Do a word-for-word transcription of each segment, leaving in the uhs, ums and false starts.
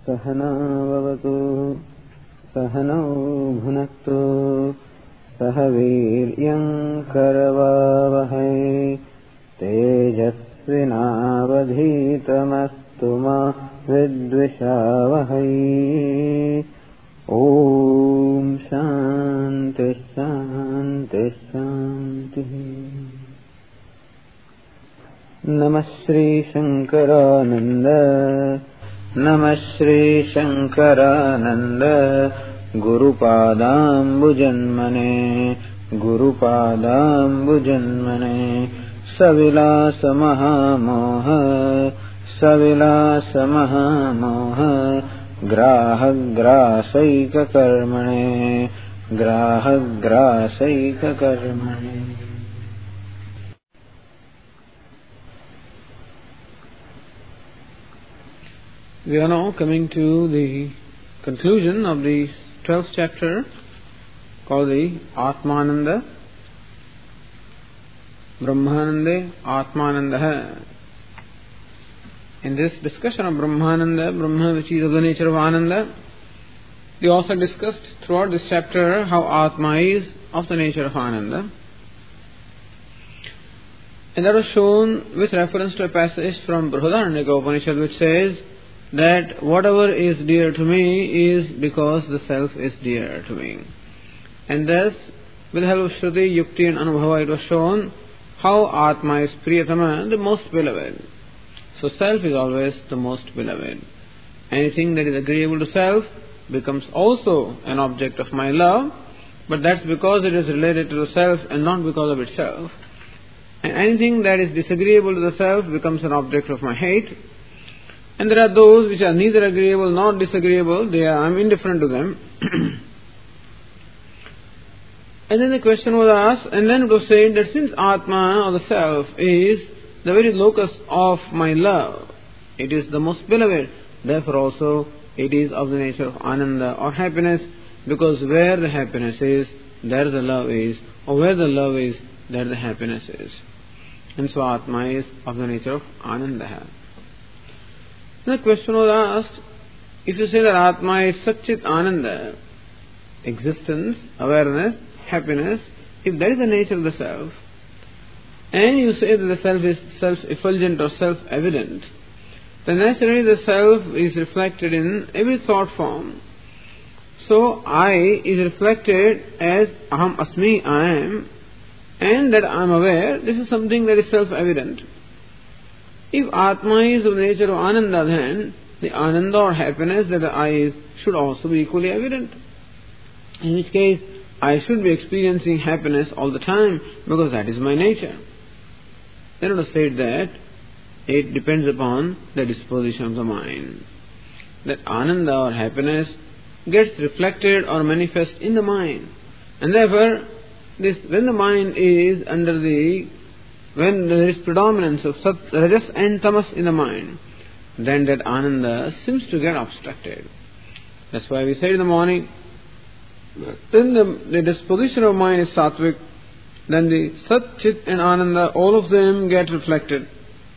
सहना भवतु सहनौ भुनक्तु सह वीर्यं करवावहै तेजस्विनावधीतमस्तु मा विद्विषावहै। ओम शांति शांति शांति। नमः श्री शंकरानंद नमः Shri Shankaranand गुरुपादाम्बुजन्मने गुरुपादाम्बुजन्मने सविलास महामोह सविलास महामोह ग्राहग्रासैककर्मणे ग्राहग्रासैककर्मणे। We are now coming to the conclusion of the twelfth chapter called the Atmananda, Brahmanande, Atmananda. In this discussion of Brahmananda, Brahma which is of the nature of Ananda, we also discussed throughout this chapter how Atma is of the nature of Ananda. And that was shown with reference to a passage from Brihadaranyaka Upanishad which says that whatever is dear to me is because the self is dear to me. And thus, with the help of Shruti, Yukti and Anubhava, it was shown how Atma is Priyatama, the most beloved. So self is always the most beloved. Anything that is agreeable to self becomes also an object of my love, but that's because it is related to the self and not because of itself. And anything that is disagreeable to the self becomes an object of my hate. And there are those which are neither agreeable nor disagreeable, they are, I am indifferent to them. And then the question was asked, and then it was said that since Atma or the self is the very locus of my love, it is the most beloved, therefore also it is of the nature of Ananda or happiness, because where the happiness is, there the love is, or where the love is, there the happiness is. And so Atma is of the nature of Ananda. The question was asked, if you say that Atma is Satchit Ananda, existence, awareness, happiness, if that is the nature of the self, and you say that the self is self-effulgent or self-evident, then naturally the self is reflected in every thought form. So I is reflected as Aham Asmi, I am, and that I am aware, this is something that is self-evident. If Atma is of the nature of Ananda, then the Ananda or happiness that the I is should also be equally evident. In which case, I should be experiencing happiness all the time because that is my nature. Then it was said that it depends upon the disposition of the mind. That Ananda or happiness gets reflected or manifest in the mind. And therefore, this when the mind is under the when there is predominance of Sat, Rajas and Tamas in the mind, then that Ananda seems to get obstructed. That's why we said in the morning, then the, the disposition of mind is Sattvic, then the Sat, Chit and Ananda, all of them get reflected.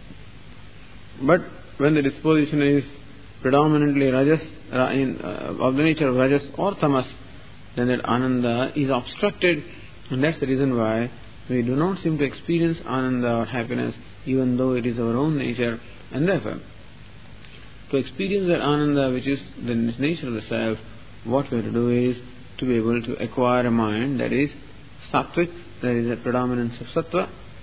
But when the disposition is predominantly Rajas, in, uh, of the nature of Rajas or Tamas, then that Ananda is obstructed, and that's the reason why we do not seem to experience Ananda or happiness even though it is our own nature. And therefore, to experience that Ananda which is the nature of the self, what we have to do is to be able to acquire a mind that is Sattvic, that is a predominance of Sattva.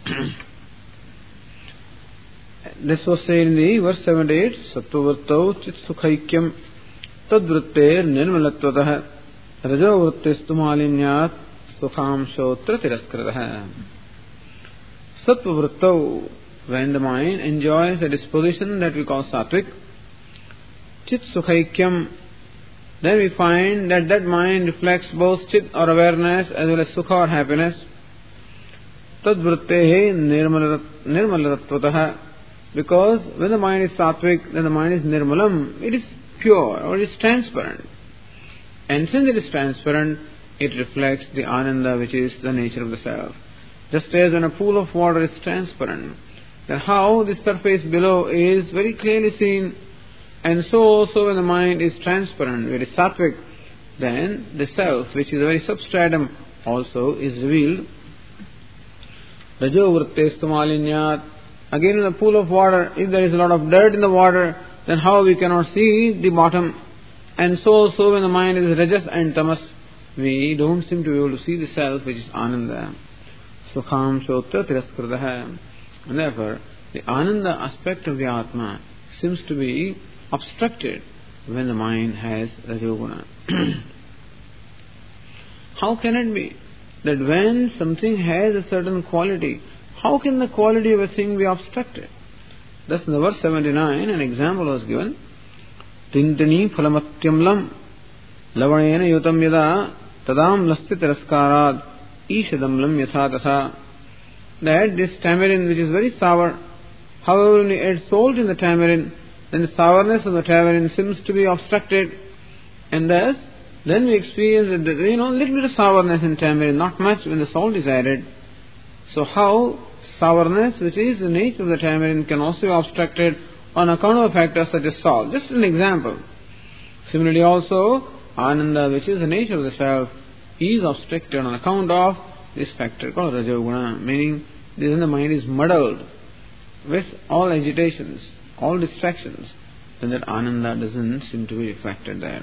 This was said in the verse seventy-eight, Sattva-vrittau chit sukhaikyam tad-vritter nirmalatvatah rajo-vrittistu malinyat Sukhamshotra tiraskrataha. Sattva-vrittau, when the mind enjoys a disposition that we call Sattvic, Chit Sukhaikyam, then we find that that mind reflects both Chit or awareness as well as Sukha or happiness. Tad-vrittehe nirmalaratvatah, because when the mind is Sattvic, then the mind is nirmalam, it is pure or it is transparent. And since it is transparent, it reflects the Ananda which is the nature of the self. Just as when a pool of water is transparent, then how the surface below is very clearly seen, And so also when the mind is transparent, very sattvic, then the self, which is a very substratum, also is revealed. Rajo vrittestu malinyat. Again in the pool of water, if there is a lot of dirt in the water, then how we cannot see the bottom? And so also when the mind is rajas and tamas, we don't seem to be able to see the self, which is ananda. Sukham shotra tiraskritaha. And therefore, the ananda aspect of the Atma seems to be obstructed when the mind has rajoguna. How can it be that when something has a certain quality, how can the quality of a thing be obstructed? Thus in the verse seventy-nine, an example was given. Tintini phalamatyam lam lavanena yutam yada tadam lasti tiraskarad ishadam lam yatha tatha. That this tamarind, which is very sour, however when we add salt in the tamarind, then the sourness of the tamarind seems to be obstructed, and thus then we experience that, you know, a little bit of sourness in tamarind, not much when the salt is added. So how sourness, which is the nature of the tamarind, can also be obstructed on account of a factor such as salt? Just an example. Similarly also, ananda, which is the nature of the self, is obstructed on account of this factor called rajoguna, meaning then the mind is muddled with all agitations, all distractions, then that ananda doesn't seem to be reflected there.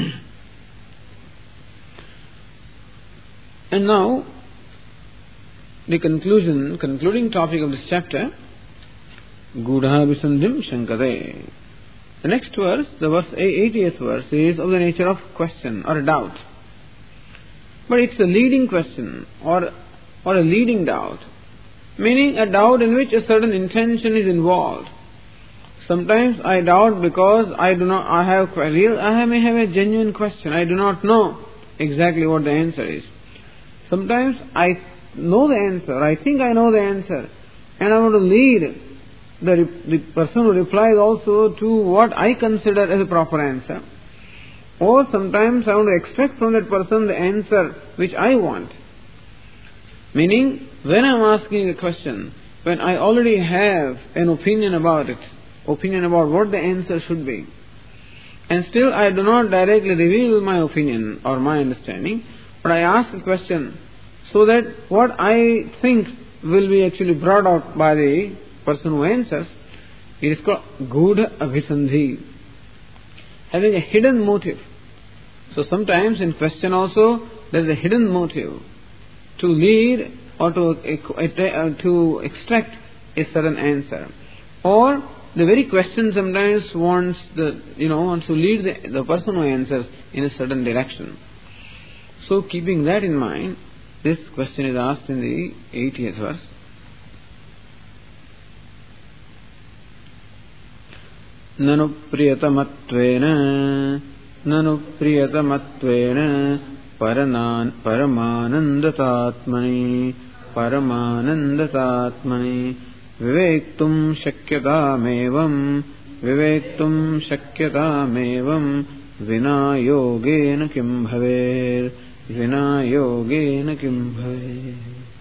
And now, the conclusion, concluding topic of this chapter, Gudha Visandhim Shankade. The next verse, the verse eightieth verse, is of the nature of question or a doubt. But it's a leading question or or a leading doubt, meaning a doubt in which a certain intention is involved. Sometimes I doubt because I do not, I have real, I may have a genuine question. I do not know exactly what the answer is. Sometimes I know the answer, I think I know the answer, and I want to lead the, the person who replies also to what I consider as a proper answer. Or sometimes I want to extract from that person the answer which I want. Meaning, when I am asking a question, when I already have an opinion about it, opinion about what the answer should be, and still I do not directly reveal my opinion or my understanding, but I ask a question so that what I think will be actually brought out by the person who answers, it is called Gudha Abhisandhi, having a hidden motive. So sometimes in question also there is a hidden motive to lead or to, uh, to extract a certain answer. Or the very question sometimes wants the, you know, wants to lead the, the person who answers in a certain direction. So keeping that in mind, this question is asked in the eightieth verse. Nanu priyatamatvena Nanu priyatamatvena paranan paramanandatatmani paramanandatatmani vivektum shakyatamevam vivektum shakyatamevam vina yogena kim bhaver vina yogena kim bhaver.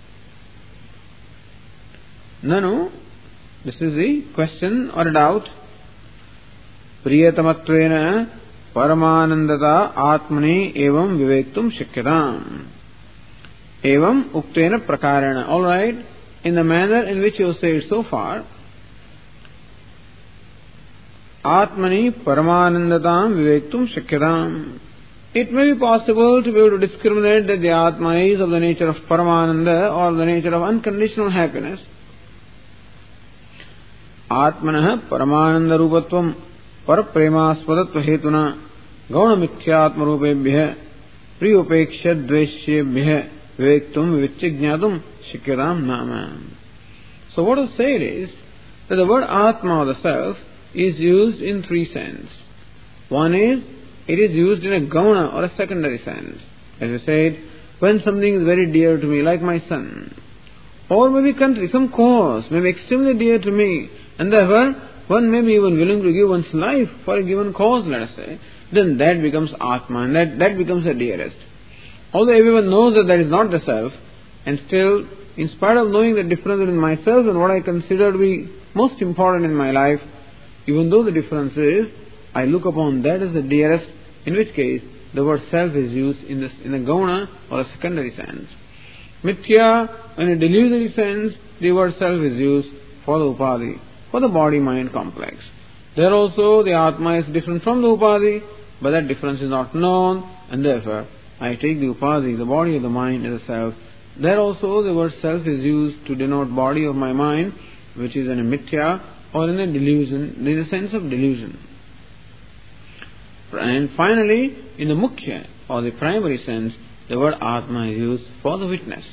Nanu, this is the question or doubt. Priyatamatvena paramanandata atmani evam vivektum shakyatam evam uktena prakarana. Alright, in the manner in which you said so far, atmani paramanandatam vivektum shakyatam, it may be possible to be able to discriminate that the Atma is of the nature of Paramananda or the nature of unconditional happiness. Atmanaha Paramananda Rupatvam Parapremaspadatva Hetuna Gauna Mithyatma Rupebhya Priyopeksha Dveshyebhya Vivektum Vivichignatum Shikyaram Nama. So what is said is that the word Atma or the self is used in three senses. One is, it is used in a gauna or a secondary sense. As I said, when something is very dear to me, like my son, or maybe country, some cause may be extremely dear to me, and therefore one may be even willing to give one's life for a given cause, let us say, then that becomes Atma, and that, that becomes the dearest. Although everyone knows that that is not the self, and still, in spite of knowing the difference between myself and what I consider to be most important in my life, even though the difference is I look upon that as the dearest, in which case the word self is used in the, in the gauna or a secondary sense. Mithya, in a delusory sense, the word self is used for the upadhi, for the body-mind complex. There also the Atma is different from the upadhi, but that difference is not known, and therefore I take the upadhi, the body of the mind, as a self. There also the word self is used to denote body of my mind, which is in a mithya or in a delusion, there is a sense of delusion. And finally, in the mukhya or the primary sense, the word Atma is used for the witness.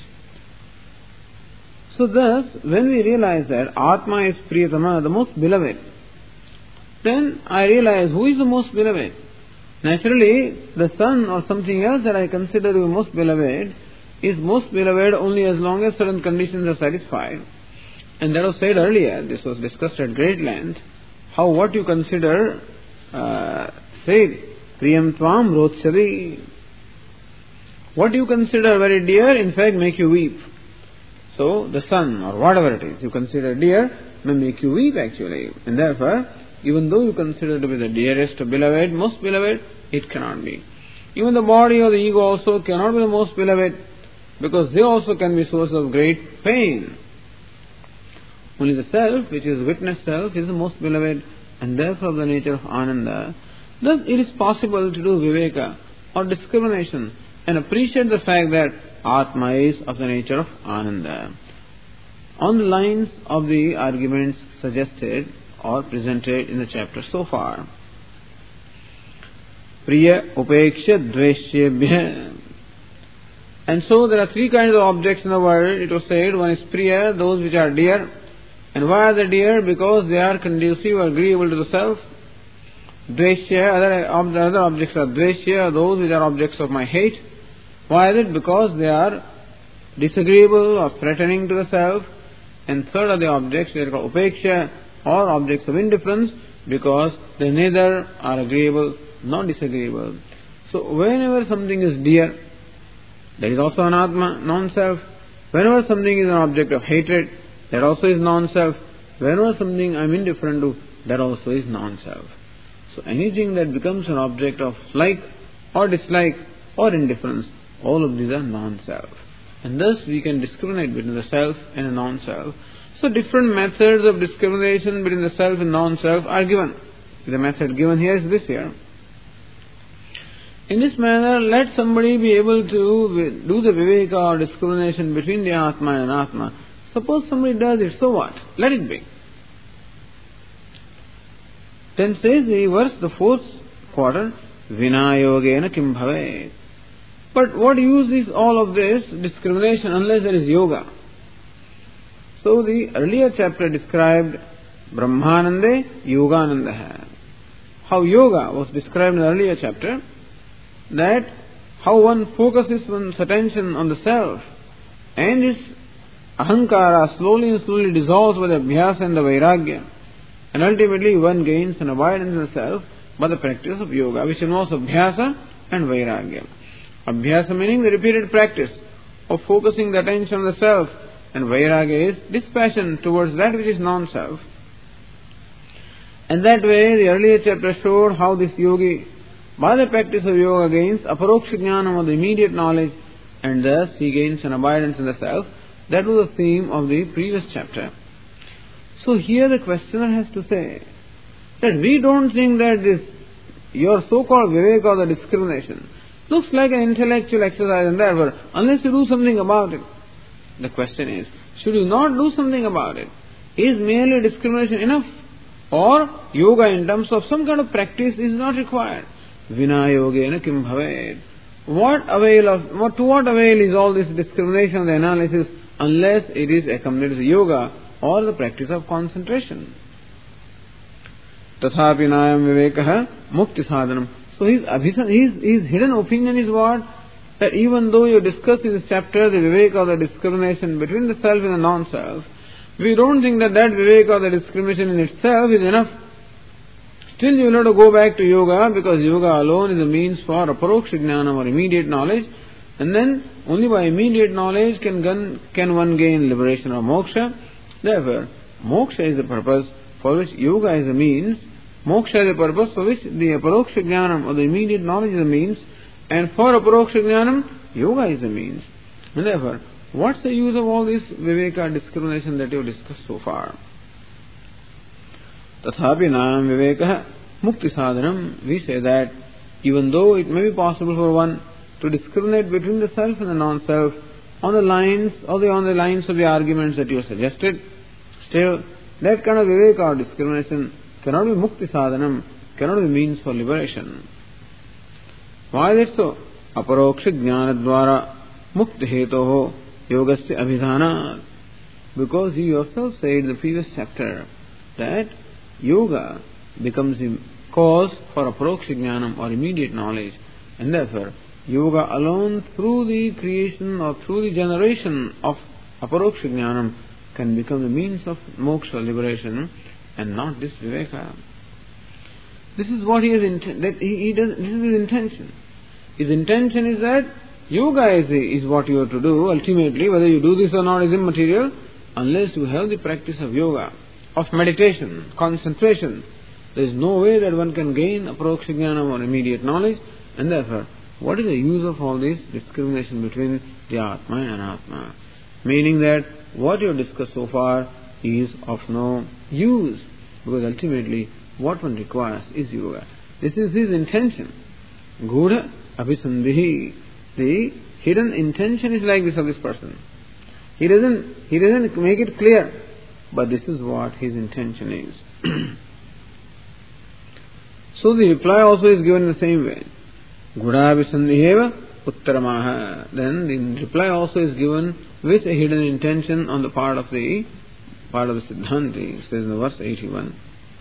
So thus, when we realize that Atma is Priyatama, the most beloved, then I realize who is the most beloved. Naturally, the sun or something else that I consider to be most beloved is most beloved only as long as certain conditions are satisfied. And that was said earlier, this was discussed at great length, how what you consider, uh, said, Priyam Tvam Rotchari. What you consider very dear, in fact, make you weep. So, the sun or whatever it is you consider dear may make you weep actually. And therefore, even though you consider to be the dearest, beloved, most beloved, it cannot be. Even the body or the ego also cannot be the most beloved, because they also can be source of great pain. Only the self, which is witness self, is the most beloved, and therefore of the nature of Ananda. Thus it is possible to do viveka or discrimination and appreciate the fact that Atma is of the nature of Ananda, on the lines of the arguments suggested or presented in the chapter so far. Priya Upeksha Dveshyebhya. And so there are three kinds of objects in the world. It was said, one is Priya, those which are dear. And why are they dear? Because they are conducive or agreeable to the self. Dveshya, other, other objects are Dveshya, those which are objects of my hate. Why is it? Because they are disagreeable or threatening to the self. And third are the objects, they are called Upeksha, or objects of indifference, because they neither are agreeable nor disagreeable. So whenever something is dear, that is also an Atma, non-self. Whenever something is an object of hatred, that also is non-self. Whenever something I am indifferent to, that also is non-self. So anything that becomes an object of like or dislike or indifference, all of these are non-self. And thus we can discriminate between the self and a non-self. So different methods of discrimination between the self and non-self are given. The method given here is this here. In this manner, let somebody be able to do the viveka or discrimination between the Atma and Anatma. Suppose somebody does it, so what? Let it be. Then says the verse, the fourth quarter, Vinayogena kim bhavet. But what use is all of this discrimination unless there is yoga? So the earlier chapter described Brahmanande, Yogananda. How yoga was described in the earlier chapter, that how one focuses one's attention on the self and its ahankara slowly and slowly dissolves by the abhyasa and the vairagya, and ultimately one gains an abidance in the self by the practice of yoga, which involves abhyasa and vairagya. Abhyasa meaning the repeated practice of focusing the attention on the self, and vairagya is dispassion towards that which is non-self. And that way the earlier chapter showed how this yogi, by the practice of yoga, gains aparoksha jnanam, of the immediate knowledge, and thus he gains an abidance in the self. That was the theme of the previous chapter. So here the questioner has to say that we don't think that this, your so-called viveka or the discrimination, looks like an intellectual exercise, and therefore, unless you do something about it, the question is, should you not do something about it? Is merely discrimination enough? Or yoga in terms of some kind of practice is not required? Vinayogena kim bhavet. What avail of, what, to what avail is all this discrimination, the analysis, unless it is accompanied with yoga or the practice of concentration? Tathapi nayam vivekaha mukti sadhanam. So his, his, his hidden opinion is what? That even though you discuss in this chapter the viveka or the discrimination between the self and the non-self, we don't think that that viveka or the discrimination in itself is enough. Still you will have to go back to yoga, because yoga alone is a means for aparoksha jnanam or immediate knowledge, and then only by immediate knowledge can, gun, can one gain liberation or moksha. Therefore, moksha is the purpose for which yoga is a means, Moksha is the purpose for which the aparoksha jnanam or the immediate knowledge is the means, and for aparoksha jnanam, yoga is the means. And therefore, what's the use of all this viveka discrimination that you have discussed so far? Tathapi nam viveka mukti sadhanam. We say that even though it may be possible for one to discriminate between the self and the non-self on the lines or the, on the lines of the arguments that you have suggested, still that kind of viveka or discrimination cannot be mukti sadhanam, cannot be means for liberation. Why is it so? Aparoksha jnana dvara mukti hetoho yogasya abhidhanat. Because you yourself said in the previous chapter that yoga becomes the cause for aparoksha jnanam or immediate knowledge, and therefore yoga alone through the creation or through the generation of aparoksha jnanam can become the means of moksha liberation, and not this viveka. This is what he has inten- that he, he does. This is his intention. His intention is that yoga is, is what you have to do. Ultimately, whether you do this or not is immaterial, unless you have the practice of yoga, of meditation, concentration. There is no way that one can gain aparoksha jnanam or immediate knowledge, and therefore, what is the use of all this discrimination between the Atma and Anatma? Meaning that what you have discussed so far is of no use, because ultimately what one requires is yoga. This is his intention. Gudha abhisandhihi. The hidden intention is like this of this person. He doesn't he doesn't make it clear, but this is what his intention is. So the reply also is given in the same way. Gudha abhisandhiheva uttaramaha. Then the reply also is given with a hidden intention on the part of the part of the Siddhanti. It says in verse eighty-one.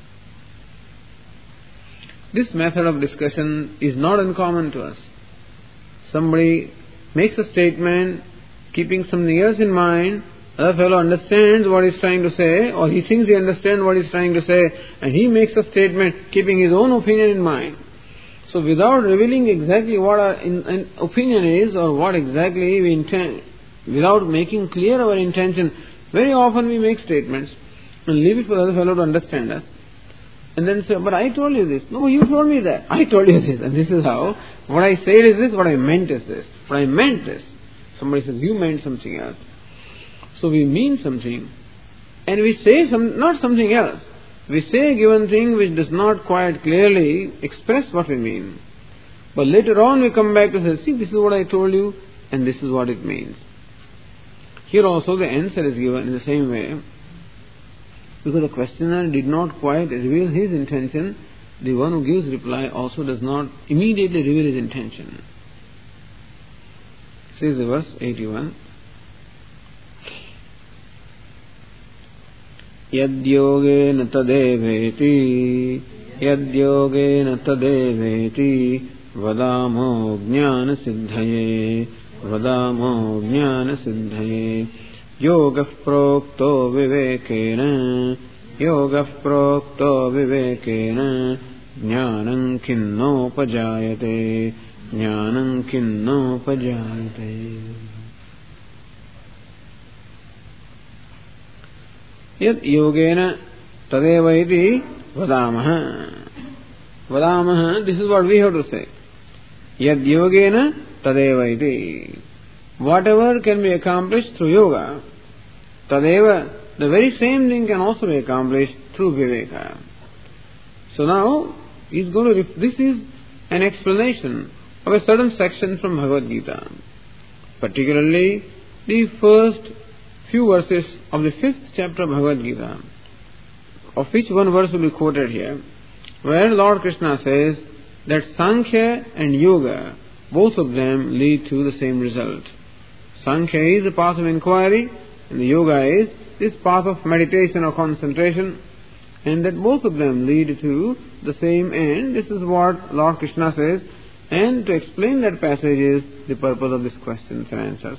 This method of discussion is not uncommon to us. Somebody makes a statement keeping something else in mind, other fellow understands what he's trying to say, or he thinks he understands what he's trying to say, and he makes a statement keeping his own opinion in mind. So without revealing exactly what our in, in opinion is, or what exactly we intend, without making clear our intention, very often we make statements and leave it for the other fellow to understand us. And then say, but I told you this. No, you told me that. I told you this. And this is how, what I said is this, what I meant is this. What I meant this. Somebody says, you meant something else. So we mean something, and we say some, not something else. We say a given thing which does not quite clearly express what we mean. But later on we come back to say, see, this is what I told you, and this is what it means. Here also the answer is given in the same way. Because the questioner did not quite reveal his intention, the one who gives reply also does not immediately reveal his intention. Says the verse eighty-one. Yadyogena tadeveti Yadyogena tadeveti Vadamo jnana siddhaye Vadamo jnana siddhaye Yoga prokto vivekena Yoga prokto vivekena Jnanam kinno pajayate Jnanam kinno pajayate. Yad yogena tadeva iti vadamaha. Vadamaha, this is what we have to say. Yad yogena tadeva iti. Whatever can be accomplished through yoga, tadeva, the very same thing can also be accomplished through viveka. So now, he's going to, this is an explanation of a certain section from Bhagavad Gita. Particularly, the first few verses of the fifth chapter of Bhagavad Gita, of which one verse will be quoted here, where Lord Krishna says that Sankhya and Yoga, both of them lead to the same result. Sankhya is the path of inquiry, and the Yoga is this path of meditation or concentration, and that both of them lead to the same end. This is what Lord Krishna says, and to explain that passage is the purpose of this questions and answers.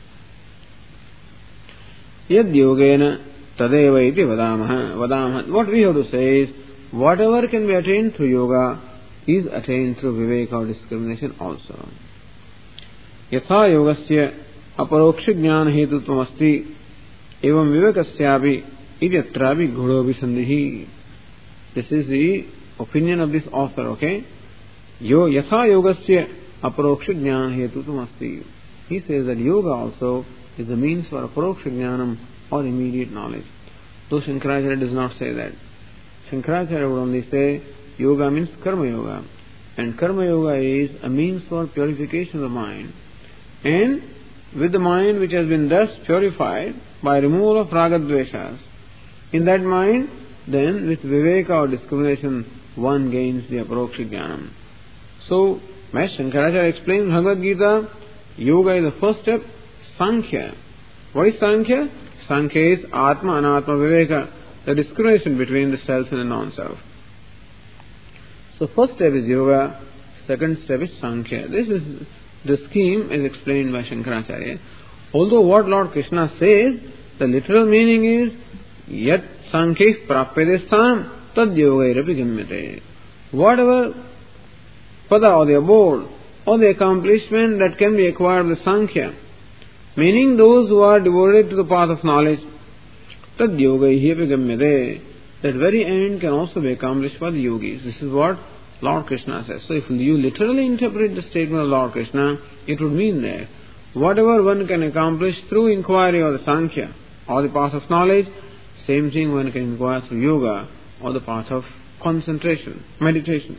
Yad yogena tadeva iti vadamaha. Vadamaha. What we have to say is, whatever can be attained through yoga is attained through viveka or discrimination also. Yatha yogasya aparoksha jnana hetutvam asti evam vivekasyapi idyatrapi ghodobhi sandhihi. This is the opinion of this author, okay? Yo yatha yogasya aparoksha jnana hetutum asti. He says that yoga also is the means for aparoksha jnanam or immediate knowledge. Though Shankaracharya does not say that. Shankaracharya would only say yoga means karma yoga. And karma yoga is a means for purification of the mind. And with the mind which has been thus purified by removal of ragadveshas, in that mind, then with viveka or discrimination, one gains the aparoksha jnanam. So, as Shankaracharya explains in Bhagavad Gita, yoga is the first step, Sankhya. What is Sankhya? Sankhya is Atma Anatma Viveka, the discrimination between the self and the non-self. So first step is yoga, second step is Sankhya. This is the scheme as explained by Shankaracharya. Although what Lord Krishna says, the literal meaning is Yat Sankhya prapyate sthanam tad yogairapi gammyate. Whatever pada or the abode or the accomplishment that can be acquired with Sankhya, meaning those who are devoted to the path of knowledge, tad yogaihi api gammyate. That very end can also be accomplished by the yogis. This is what Lord Krishna says. So if you literally interpret the statement of Lord Krishna, it would mean that whatever one can accomplish through inquiry or the Sankhya or the path of knowledge, same thing one can inquire through yoga or the path of concentration, meditation.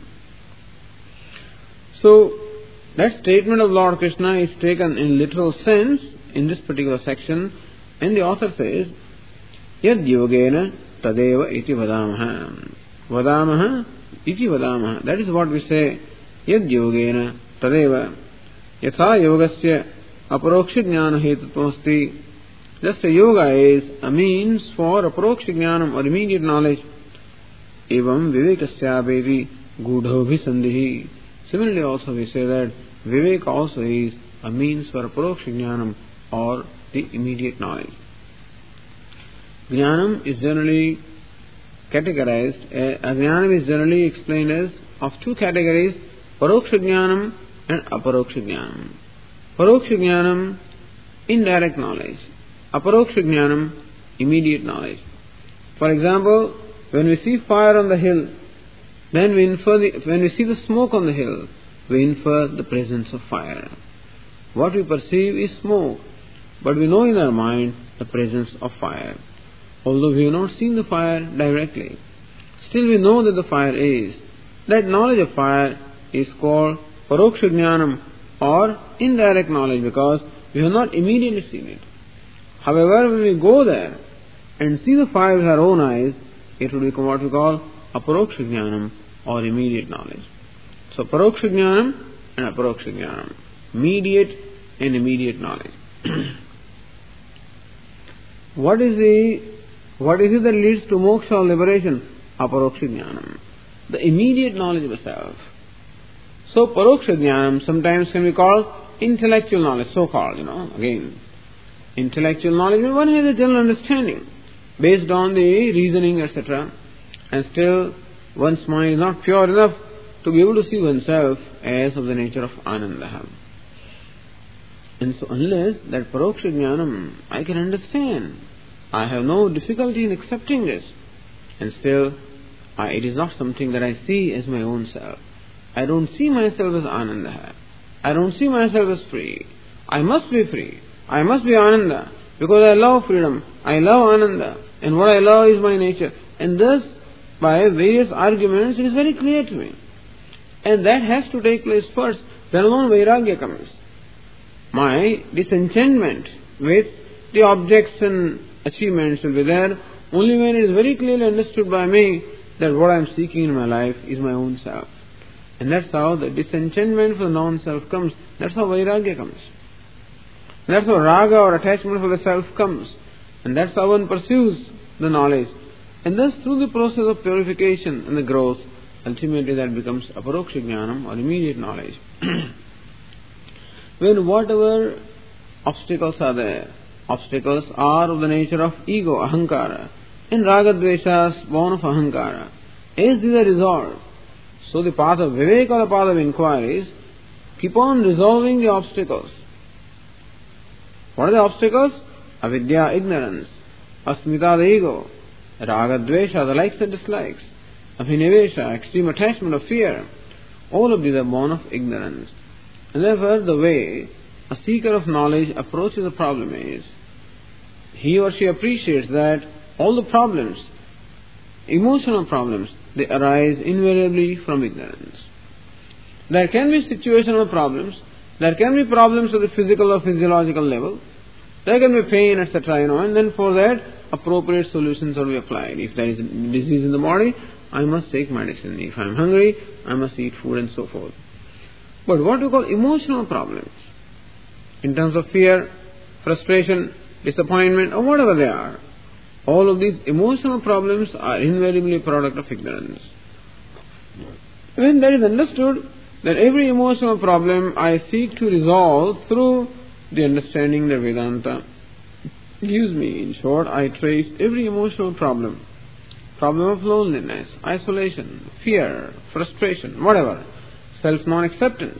So that statement of Lord Krishna is taken in literal sense in this particular section, and the author says, Yad yogena tadeva iti vadamaha. Vadamaha iti vadamaha. That is what we say. Yad yogena tadeva. Yatha yogasya aparoksha jnana hetutvam asti. Just a yoga is a means for aparoksha jnanam or immediate knowledge. Evam vivekasyapevi gudhabhisandhihi. Similarly also we say that vivek also is a means for aparoksha jnanam or the immediate knowledge. Jnanam is generally categorized, uh, Jnanam is generally explained as of two categories, Paroksha Jnanam and Aparoksha Jnanam. Paroksha Jnanam, indirect knowledge. Aparoksha Jnanam, immediate knowledge. For example, when we see fire on the hill, then we infer the, when we see the smoke on the hill, we infer the presence of fire. What we perceive is smoke, but we know in our mind the presence of fire. Although we have not seen the fire directly, still we know that the fire is. That knowledge of fire is called Paroksha Jnanam or indirect knowledge because we have not immediately seen it. However, when we go there and see the fire with our own eyes, it will become what we call Aparoksha Jnanam or immediate knowledge. So Paroksha Jnanam and Aparoksha Jnanam, immediate and immediate knowledge. What is the What is it that leads to moksha or liberation? Aparoksha jnanam. The immediate knowledge of the self. So paroksha jnanam sometimes can be called intellectual knowledge, so called, you know, again. Intellectual knowledge, one has a general understanding based on the reasoning, et cetera. And still one's mind is not pure enough to be able to see oneself as of the nature of ananda. And so unless that paroksha jnanam I can understand, I have no difficulty in accepting this. And still, I, it is not something that I see as my own self. I don't see myself as Ananda. I don't see myself as free. I must be free. I must be Ananda. Because I love freedom. I love Ananda. And what I love is my nature. And thus, by various arguments, it is very clear to me. And that has to take place first. Then alone Vairagya comes. My disenchantment with the objects and achievements will be there only when it is very clearly understood by me that what I am seeking in my life is my own self. And that's how the disenchantment for the non-self comes. That's how Vairagya comes. And that's how raga or attachment for the self comes. And that's how one pursues the knowledge. And thus through the process of purification and the growth, ultimately that becomes aparoksha jnanam or immediate knowledge. When whatever obstacles are there, obstacles are of the nature of ego, ahankara, and ragadveshas born of ahankara. As these are resolved, so the path of vivek or the path of inquiries keep on resolving the obstacles. What are the obstacles? Avidya, ignorance, asmita, the ego, ragadvesha, the likes and dislikes, abhinivesha, extreme attachment of fear, all of these are born of ignorance. And therefore, the way a seeker of knowledge approaches a problem is, he or she appreciates that all the problems, emotional problems, they arise invariably from ignorance. There can be situational problems, there can be problems at the physical or physiological level, there can be pain, et cetera, you know, and then for that, appropriate solutions will be applied. If there is a disease in the body, I must take medicine. If I am hungry, I must eat food and so forth. But what we call emotional problems, in terms of fear, frustration, disappointment, or whatever they are, all of these emotional problems are invariably a product of ignorance. When that is understood, that every emotional problem I seek to resolve through the understanding that Vedanta gives me. In short, I trace every emotional problem, problem of loneliness, isolation, fear, frustration, whatever, self-non-acceptance,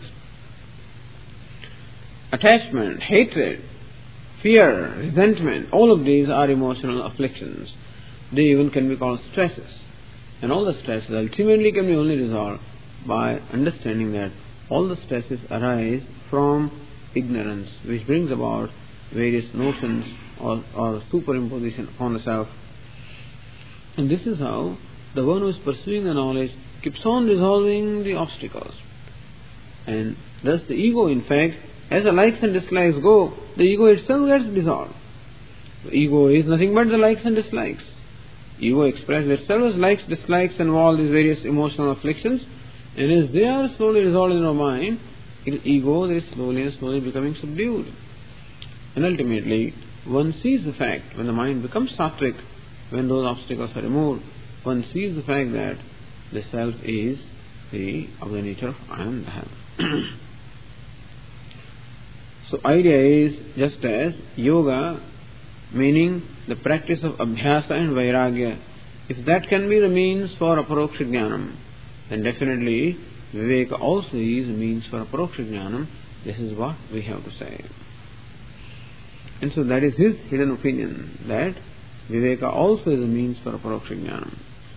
attachment, hatred, fear, resentment, all of these are emotional afflictions. They even can be called stresses. And all the stresses ultimately can be only resolved by understanding that all the stresses arise from ignorance, which brings about various notions or, or superimposition upon the self. And this is how the one who is pursuing the knowledge keeps on resolving the obstacles. And thus the ego, in fact, as the likes and dislikes go, the ego itself gets dissolved. The ego is nothing but the likes and dislikes. Ego expresses itself as likes, dislikes, and all these various emotional afflictions. And as they are slowly resolved in our mind, it is ego that is slowly and slowly becoming subdued. And ultimately, one sees the fact, when the mind becomes sattvic, when those obstacles are removed, one sees the fact that the self is the of the nature of Ananda. So idea is, just as yoga, meaning the practice of abhyasa and vairagya, if that can be the means for aparoksha jnanam, then definitely viveka also is a means for aparoksha jnanam. This is what we have to say. And so that is his hidden opinion, that viveka also is a means for aparoksha jnanam.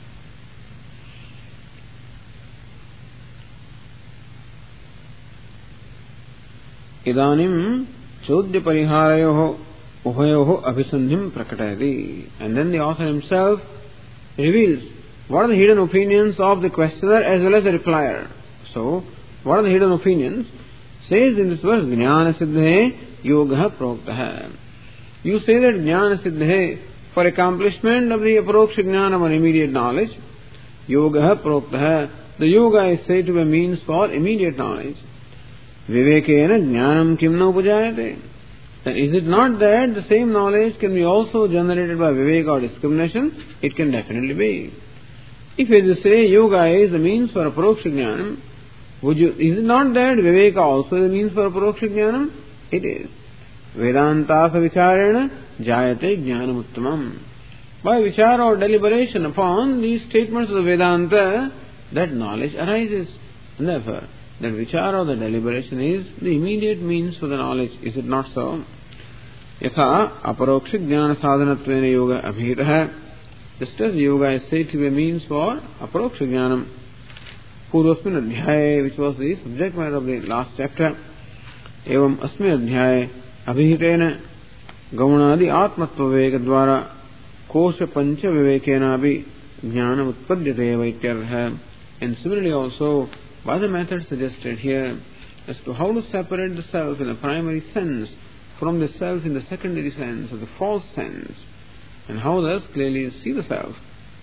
Idanim chodya pariharayoho uhayoho abhisandhim prakatayati. And then the author himself reveals what are the hidden opinions of the questioner as well as the replier. So, what are the hidden opinions? Says in this verse, Jnana Siddhe Yoga Proktaha. You say that Jnana Siddhe, for accomplishment of the Aparoksha Jnana or immediate knowledge, Yoga Proktaha, the yoga is said to be a means for immediate knowledge. Vivekena Jnanam Kimna Upajayate. Then is it not that the same knowledge can be also generated by Viveka or discrimination? It can definitely be. If as you say yoga is the means for Aparoksha Jnanam, would you, is it not that Viveka also is the means for Aparoksha Jnanam? It is. Vedantasa vicharena jayate jnanam uttamam. By vichara or deliberation upon these statements of the Vedanta, that knowledge arises. And therefore, that vichara or the deliberation is the immediate means for the knowledge. Is it not so? Yatha aparoksha jnana sadhanatvena yoga abhitaha. Just as yoga is said to be a means for aparoksha jnanam. Purvasmin adhyaya, which was the subject matter of the last chapter. Evam asmi adhyaya abhitena gaunadi atmatva viveka dvara kosha pancha vivekena abhi jnana utpadyate vaityarha. And similarly also, by the method suggested here, as to how to separate the self in the primary sense from the self in the secondary sense, or the false sense, and how thus clearly see the self.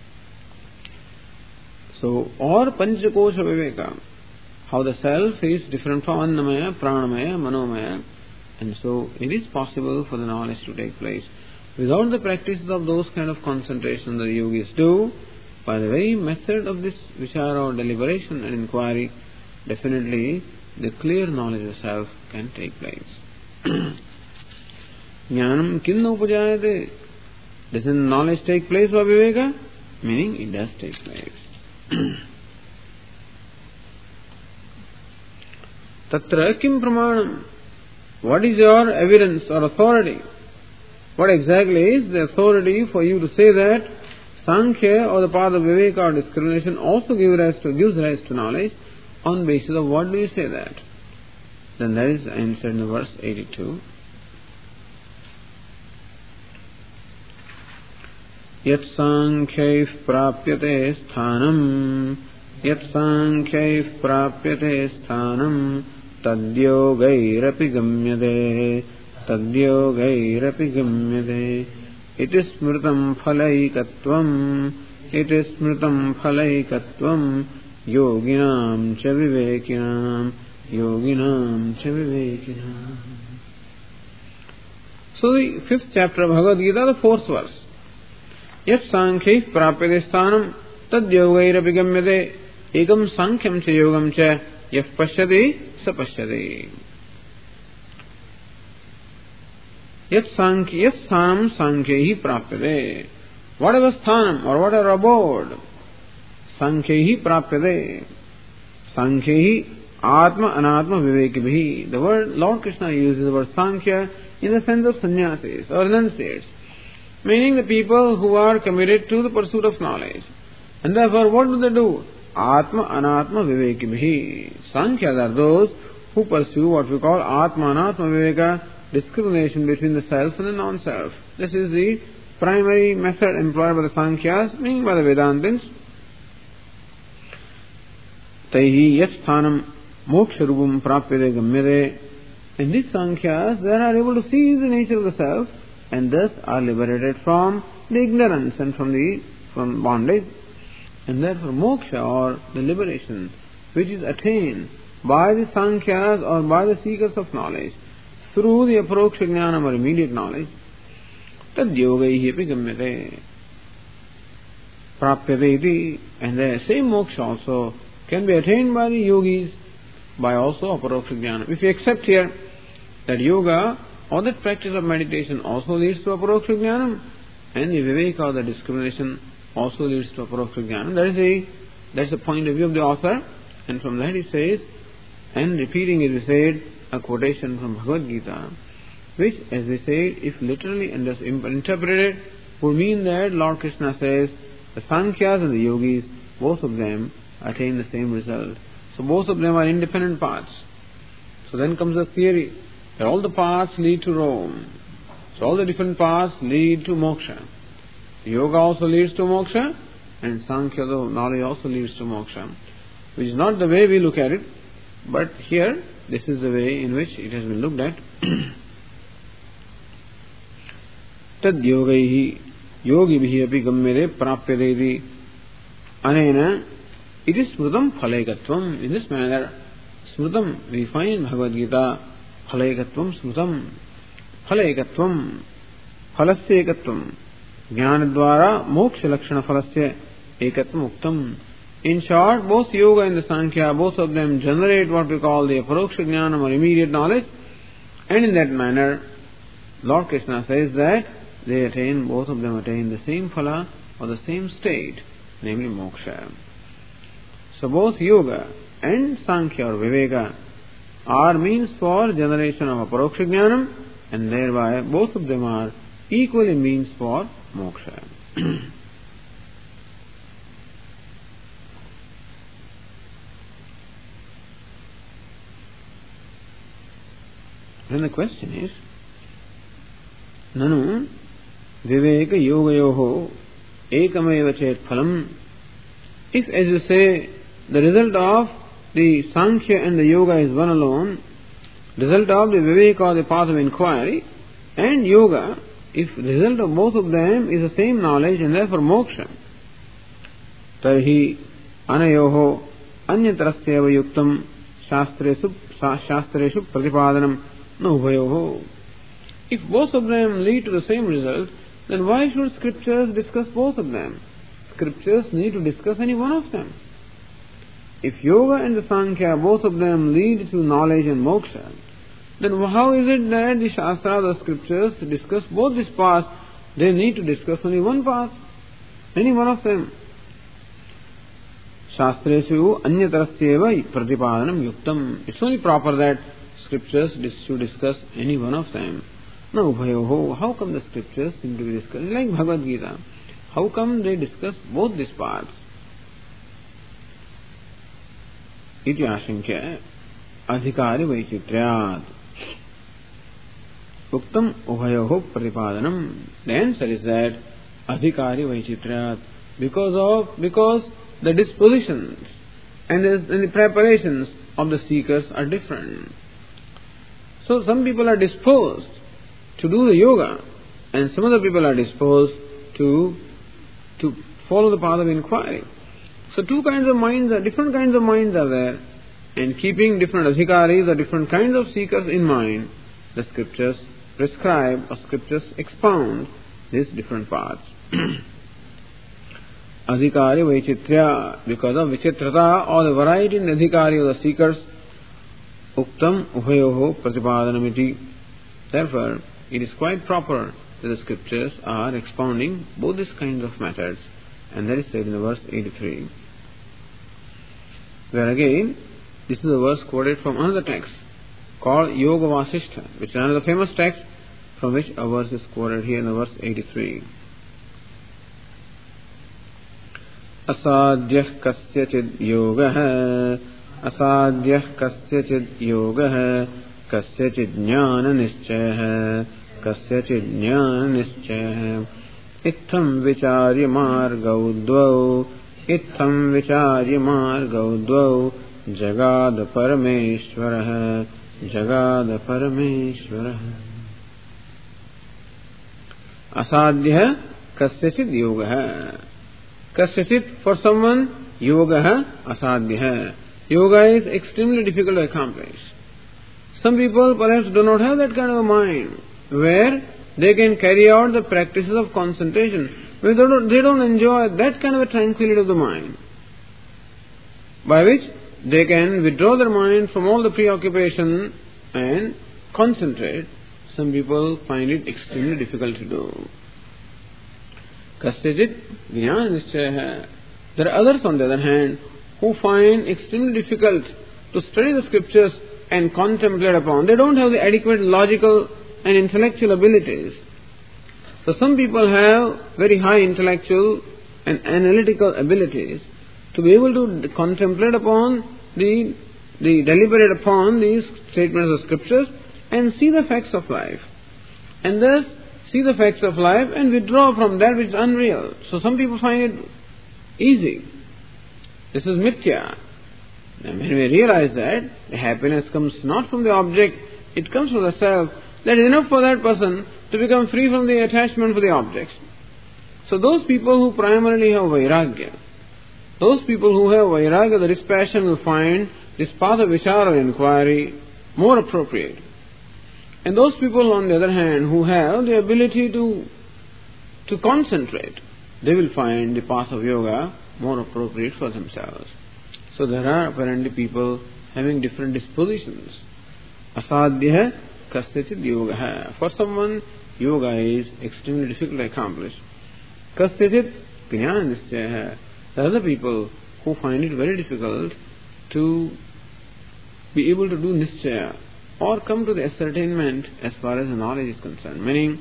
So, or Panchakosha Viveka, how the self is different from Annamaya, Pranamaya, Manomaya, and so it is possible for the knowledge to take place. Without the practices of those kind of concentration that the yogis do, by the very method of this vichara or deliberation and inquiry, definitely the clear knowledge of self can take place. Jnanam kinna upajayate. Doesn't knowledge take place by viveka? Meaning it does take place. Tatra kim pramanam. What is your evidence or authority? What exactly is the authority for you to say that Sankhya or the path of Viveka or discrimination also give rise to, gives rise to knowledge. On basis of what do you say that? Then that is answered in verse eighty-two. Yat Sankhyaif prapyate sthanam Yat Sankhyaif prapyate sthanam Tadyogairapi gamyate Tadyogairapi gamyate Iti smritam phalaikatvam Iti smritam phalaikatvam Yoginam cha vivekinam Yoginam cha vivekinam. So the fifth chapter of Bhagavad Gita, the fourth verse. Yat sankhyaif prapyate sthanam tad yogairapi gamyate ekam sankhyaam cha yogam cha yah pashyati sa pashyati. Yat sankhya yat sthanam sankhyahi prapyate. Whatever sthanam or whatever abode, sankhyahi prapyate. Sankhyahi atma anatma vivekibhi. The word Lord Krishna uses the word sankhya in the sense of sannyasis or renunciates, meaning the people who are committed to the pursuit of knowledge. And therefore, what do they do? Atma anatma vivekibhi. Sankhya are those who pursue what we call atma anatma viveka, discrimination between the self and the non-self. This is the primary method employed by the Sankhyas, meaning by the Vedantins. Taihi yat sthanam moksha rupam prapyate gamyate. In these Sankhyas, they are able to see the nature of the self and thus are liberated from the ignorance and from the from bondage. And therefore moksha or the liberation which is attained by the Sankhyas or by the seekers of knowledge through the aproksha jnanam or immediate knowledge, tad yogaihi api gamyate prapyate iti. And the same moksha also can be attained by the yogis by also aproksha jnana. If you accept here that yoga or that practice of meditation also leads to aproksha jnanam, and the viveka or the discrimination also leads to aproksha jnanam, that is the that's the point of view of the author. And from that he says, and repeating as he said, a quotation from Bhagavad Gita, which, as we said, if literally interpreted, would mean that Lord Krishna says the Sankhyas and the Yogis, both of them attain the same result. So both of them are independent paths. So then comes the theory that all the paths lead to Rome. So all the different paths lead to moksha. Yoga also leads to moksha, and Sankhya, the knowledge, also leads to moksha, which is not the way we look at it, but here this is the way in which it has been looked at. Tad yogaihi yogibhi api gamyate prapyate iti anena iti smrutam phalaikatvam. In this manner, smrutam, we find in Bhagavad Gita, phalaikatvam smrutam, phalaikatvam, phalasya ekatvam, jnanadvara moksha lakshana phalasya ekatvam uktam. In short, both yoga and the Sankhya, both of them generate what we call the aproksha jnanam or immediate knowledge, and in that manner, Lord Krishna says that they attain, both of them attain the same phala or the same state, namely moksha. So both yoga and Sankhya or Viveka are means for generation of aproksha jnanam, and thereby both of them are equally means for moksha. Then the question is, Nanu Viveka Yogayoho Ekameva Chet Phalam. If, as you say, the result of the Sankhya and the Yoga is one alone, result of the Viveka or the path of inquiry, and Yoga, if the result of both of them is the same knowledge and therefore moksha, tarhi anayoho anyatrasyeva yuktam shastresu shastreshu pratipadanam nubhayoho. If both of them lead to the same result, then why should scriptures discuss both of them? Scriptures need to discuss any one of them. If yoga and the Sankhya, both of them lead to knowledge and moksha, then how is it that the Shastra, the scriptures, discuss both these paths? They need to discuss only one path, any one of them. Shastresu anyatarasyeva pratipadanam yuktam. It's only proper that scriptures should discuss any one of them. Now, ubhayoho, how come the scriptures seem to be discussed? Like Bhagavad Gita. How come they discuss both these parts? Iti ashinkya adhikari vaichitriyat uktam ubhayoho pratipadanam. The answer is that adhikari vaichitriyat, because of because the dispositions and the, and the preparations of the seekers are different. So some people are disposed to do the yoga, and some other people are disposed to to follow the path of inquiry. So two kinds of minds, are different kinds of minds are there, and keeping different adhikaris or different kinds of seekers in mind, the scriptures prescribe or scriptures expound these different paths. Adhikari vaichitrya, because of vichitrata or the variety in the adhikari of the seekers, uktam ubhayoho pratipadanamiti. Therefore, it is quite proper that the scriptures are expounding both these kinds of methods, and that is said in the verse eighty-three. Where again, this is a verse quoted from another text called Yoga Vasishtha, which is another famous text from which a verse is quoted here in the verse eighty-three. Asadyah kasyachid yogah, asadyah kasyachid yogah, kasyachid jnana nischayah, kasyachid jnana nischayah. Itham vicharya margau dvau, itham vicharya margau dvau, jagad parameshwarah, jagad parameshwarah. Asadyah kasyachid yogah. Kasyachit, for someone, yoga asadhyah. Yoga is extremely difficult to accomplish. Some people perhaps do not have that kind of a mind where they can carry out the practices of concentration. Where they don't, they don't enjoy that kind of a tranquility of the mind, by which they can withdraw their mind from all the preoccupation and concentrate. Some people find it extremely difficult to do. Kasyachit jnana nischayah. There are others, on the other hand, who find extremely difficult to study the scriptures and contemplate upon. They don't have the adequate logical and intellectual abilities. So some people have very high intellectual and analytical abilities to be able to contemplate upon the, the deliberate upon these statements of scriptures and see the facts of life. And thus see the facts of life and withdraw from that which is unreal. So some people find it easy. This is mithya. And when we realize that the happiness comes not from the object, it comes from the self, that is enough for that person to become free from the attachment for the objects. So those people who primarily have vairagya, those people who have vairagya, the dispassion, will find this path of vichara inquiry more appropriate. And those people, on the other hand, who have the ability to to concentrate, they will find the path of yoga more appropriate for themselves. So there are apparently people having different dispositions. Asadhyah kasyachid yoga. For someone, yoga is extremely difficult to accomplish. Kasyachid jnana nischayah. There are other people who find it very difficult to be able to do nischaya, or come to the ascertainment as far as the knowledge is concerned. Meaning,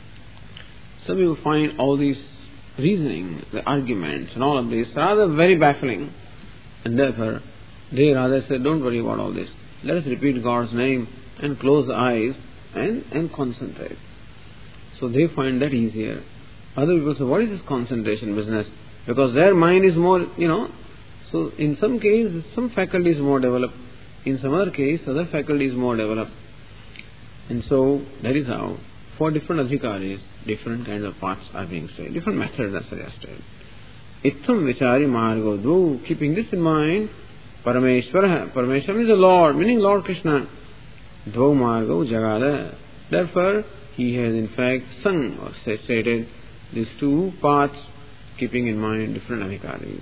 some people find all these reasoning, the arguments and all of this rather very baffling, and therefore they rather say, don't worry about all this. Let us repeat God's name and close the eyes and, and concentrate. So they find that easier. Other people say, what is this concentration business? Because their mind is more, you know, so in some cases, some faculty is more developed. In some other case, other faculty is more developed. And so, that is how, for different adhikaris, different kinds of paths are being said, different methods are suggested. Itham vichari margo dvu, keeping this in mind, Parameshwara, Parameshwara is the Lord, meaning Lord Krishna. Dvu margo jagada. Therefore, he has in fact sung or stated these two paths, keeping in mind different adhikaris.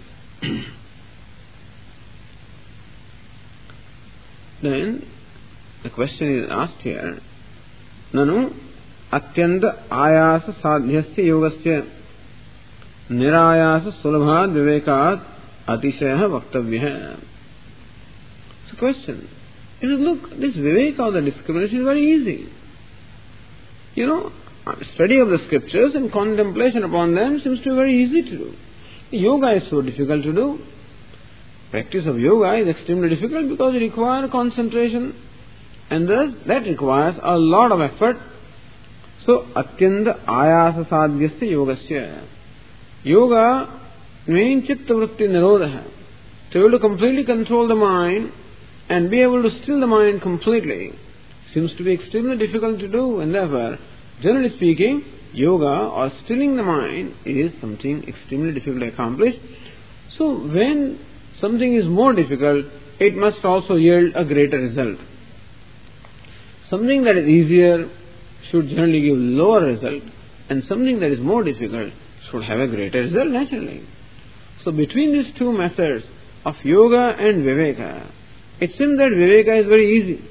Then, the question is asked here, Nanu atyanta ayasa sadhyasya yogasya nirayasa sulabhat vivekat atishaya vaktavya. It's a question. You know, look, this viveka or the discrimination is very easy. You know, study of the scriptures and contemplation upon them seems to be very easy to do. Yoga is so difficult to do. Practice of yoga is extremely difficult because it requires concentration, and thus that requires a lot of effort. So, atyanta ayasa sadhyasya yogasya. Yoga means chitta vritti nirodha. To be able to completely control the mind and be able to still the mind completely seems to be extremely difficult to do, and therefore, generally speaking, yoga or stilling the mind is something extremely difficult to accomplish. So, when something is more difficult, it must also yield a greater result. Something that is easier should generally give lower result, and something that is more difficult should have a greater result naturally. So between these two methods of yoga and viveka, it seems that viveka is very easy.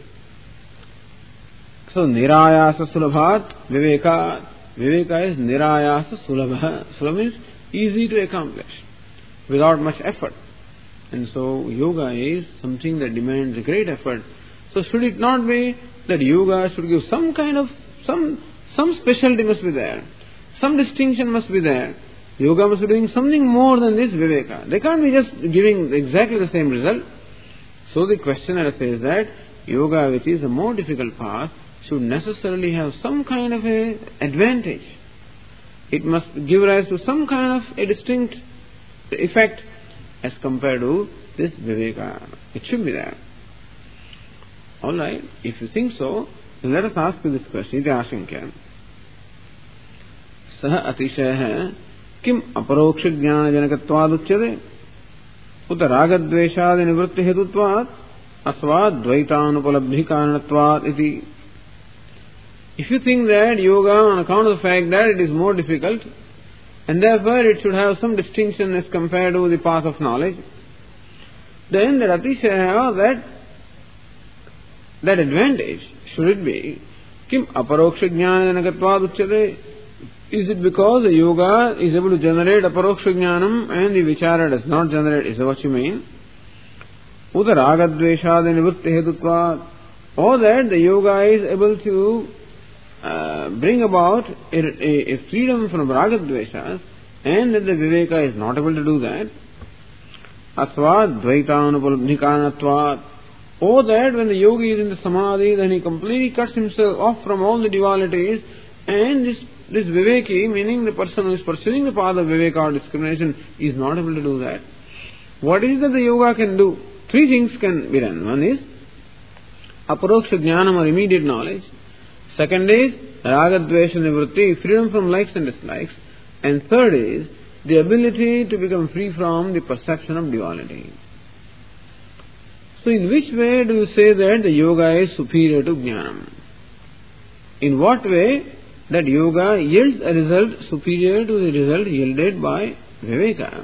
So nirayasa sulabhat viveka. Viveka is nirayasa sulabha. Sulabha means easy to accomplish without much effort. And so yoga is something that demands a great effort. So should it not be that yoga should give some kind of, some some specialty must be there. Some distinction must be there. Yoga must be doing something more than this viveka. They can't be just giving exactly the same result. So the questioner says that yoga, which is a more difficult path, should necessarily have some kind of a advantage. It must give rise to some kind of a distinct effect as compared to this viveka. It should be there. Alright, if you think so, then let us ask you this question. Iti ashankya. Saha atishaya kim aparoksha jnana janakatvad uchyate uta ragadveshadi nivritti hetutvad asva dvaitanupalabdhi karanatvad iti. If you think that yoga, on account of the fact that it is more difficult, and therefore it should have some distinction as compared to the path of knowledge, then that atishaya, that that advantage, should it be kim aparoksha jnana janakatvad uchyate? Is it because the yoga is able to generate aparoksha jnanam and the vichara does not generate? Is that what you mean? Uta ragadveshadi nivritti hetutvad, or that the yoga is able to uh, bring about a, a, a freedom from ragadveshas, and that the viveka is not able to do that. Asvad dvaitanupalabdhikanatvad, or that when the yogi is in the samadhi, then he completely cuts himself off from all the dualities, and this this viveki, meaning the person who is pursuing the path of viveka or discrimination, is not able to do that. What is that the yoga can do? Three things can be done. One is aparoksha jnanam or immediate knowledge. Second is ragadvesha nivritti, freedom from likes and dislikes. And third is the ability to become free from the perception of duality. So in which way do you say that the yoga is superior to jnanam? In what way that yoga yields a result superior to the result yielded by viveka?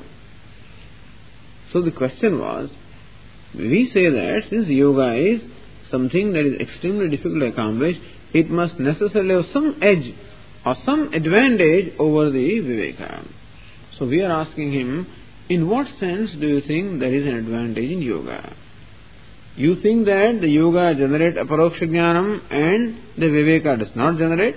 So the question was, we say that since yoga is something that is extremely difficult to accomplish, it must necessarily have some edge or some advantage over the viveka. So we are asking him, in what sense do you think there is an advantage in yoga? You think that the yoga generates aparoksha jnanam and the viveka does not generate?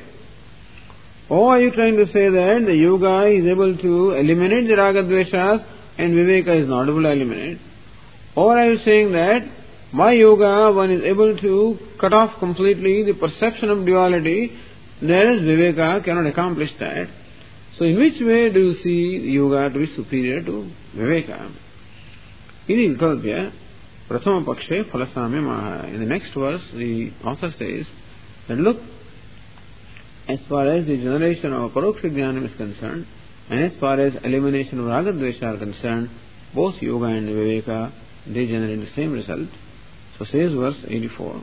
Or are you trying to say that the yoga is able to eliminate the ragadveshas and viveka is not able to eliminate? Or are you saying that by yoga one is able to cut off completely the perception of duality, whereas viveka cannot accomplish that? So in which way do you see yoga to be superior to viveka? Iti vikalpya prathama pakshe phalasamya maha. In the next verse the author says that look, as far as the generation of aparoksha jnanam is concerned, and as far as elimination of ragadvesha are concerned, both yoga and viveka, they generate the same result. So says verse eighty-four.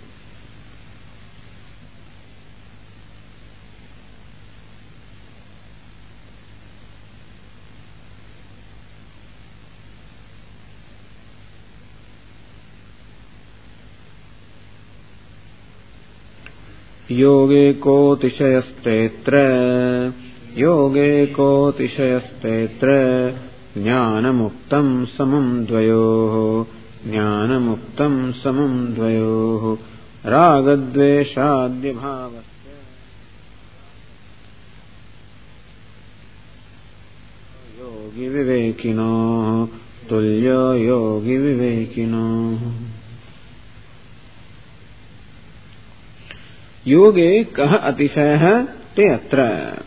Yoge ko tishayasthetra, yoge ko tishayasthetra, jnanamuktam samam dvayoho, jnanamuktam samam dvayoho, ragadveshadya bhavasya. yogi vivekino tulyo yogi vivekino. Yoge kaha atishayah te atra.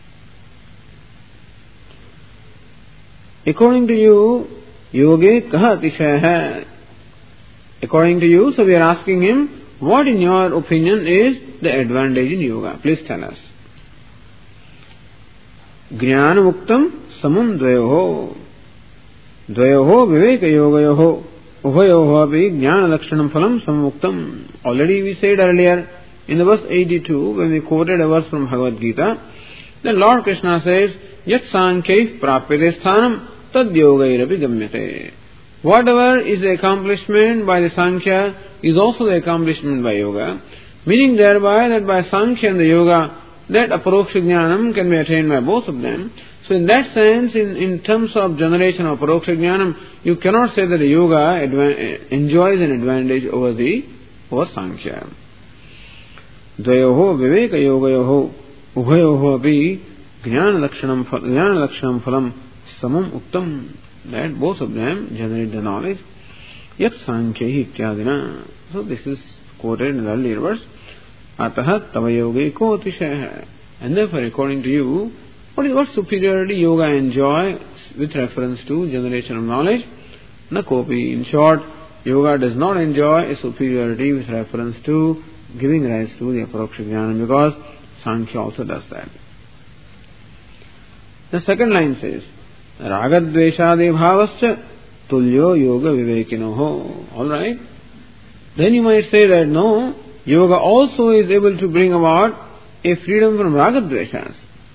According to you, yoge kaha atishayah. According to you, so we are asking him, what in your opinion is the advantage in yoga? Please tell us. Jnana muktam samam dvayoho. Dvayoho viveka yogayoho. Uvayoho api jnana lakshanam phalam samamuktam. Already we said earlier in the verse eighty-two, when we quoted a verse from Bhagavad Gita, the Lord Krishna says, Yat sankhyaih prapyate sthanam tad yogairapi gamyate. Whatever is the accomplishment by the Sankhya is also the accomplishment by yoga, meaning thereby that by Sankhya and the yoga, that Aparoksha Jnanam can be attained by both of them. So in that sense, in, in terms of generation of Aparoksha Jnanam, you cannot say that the yoga adva- enjoys an advantage over the over Sankhya. Dvayoho viveka yogayoho ubhayoho api jnana lakshanam phalam samam uktam. That both of them generate the knowledge. Yat sankhyahi ityadina. So this is quoted in the earlier verse. Ataha tava yoge ko atishayah. And therefore, according to you, what is what superiority yoga enjoy with reference to generation of knowledge? Na kopi. In short, yoga does not enjoy a superiority with reference to giving rise to the Aparoksha Jnana, because Sankhya also does that. The second line says, Ragadveshadi bhavascha tulyo yoga vivekinoho. Alright? Then you might say that no, yoga also is able to bring about a freedom from ragadveshas.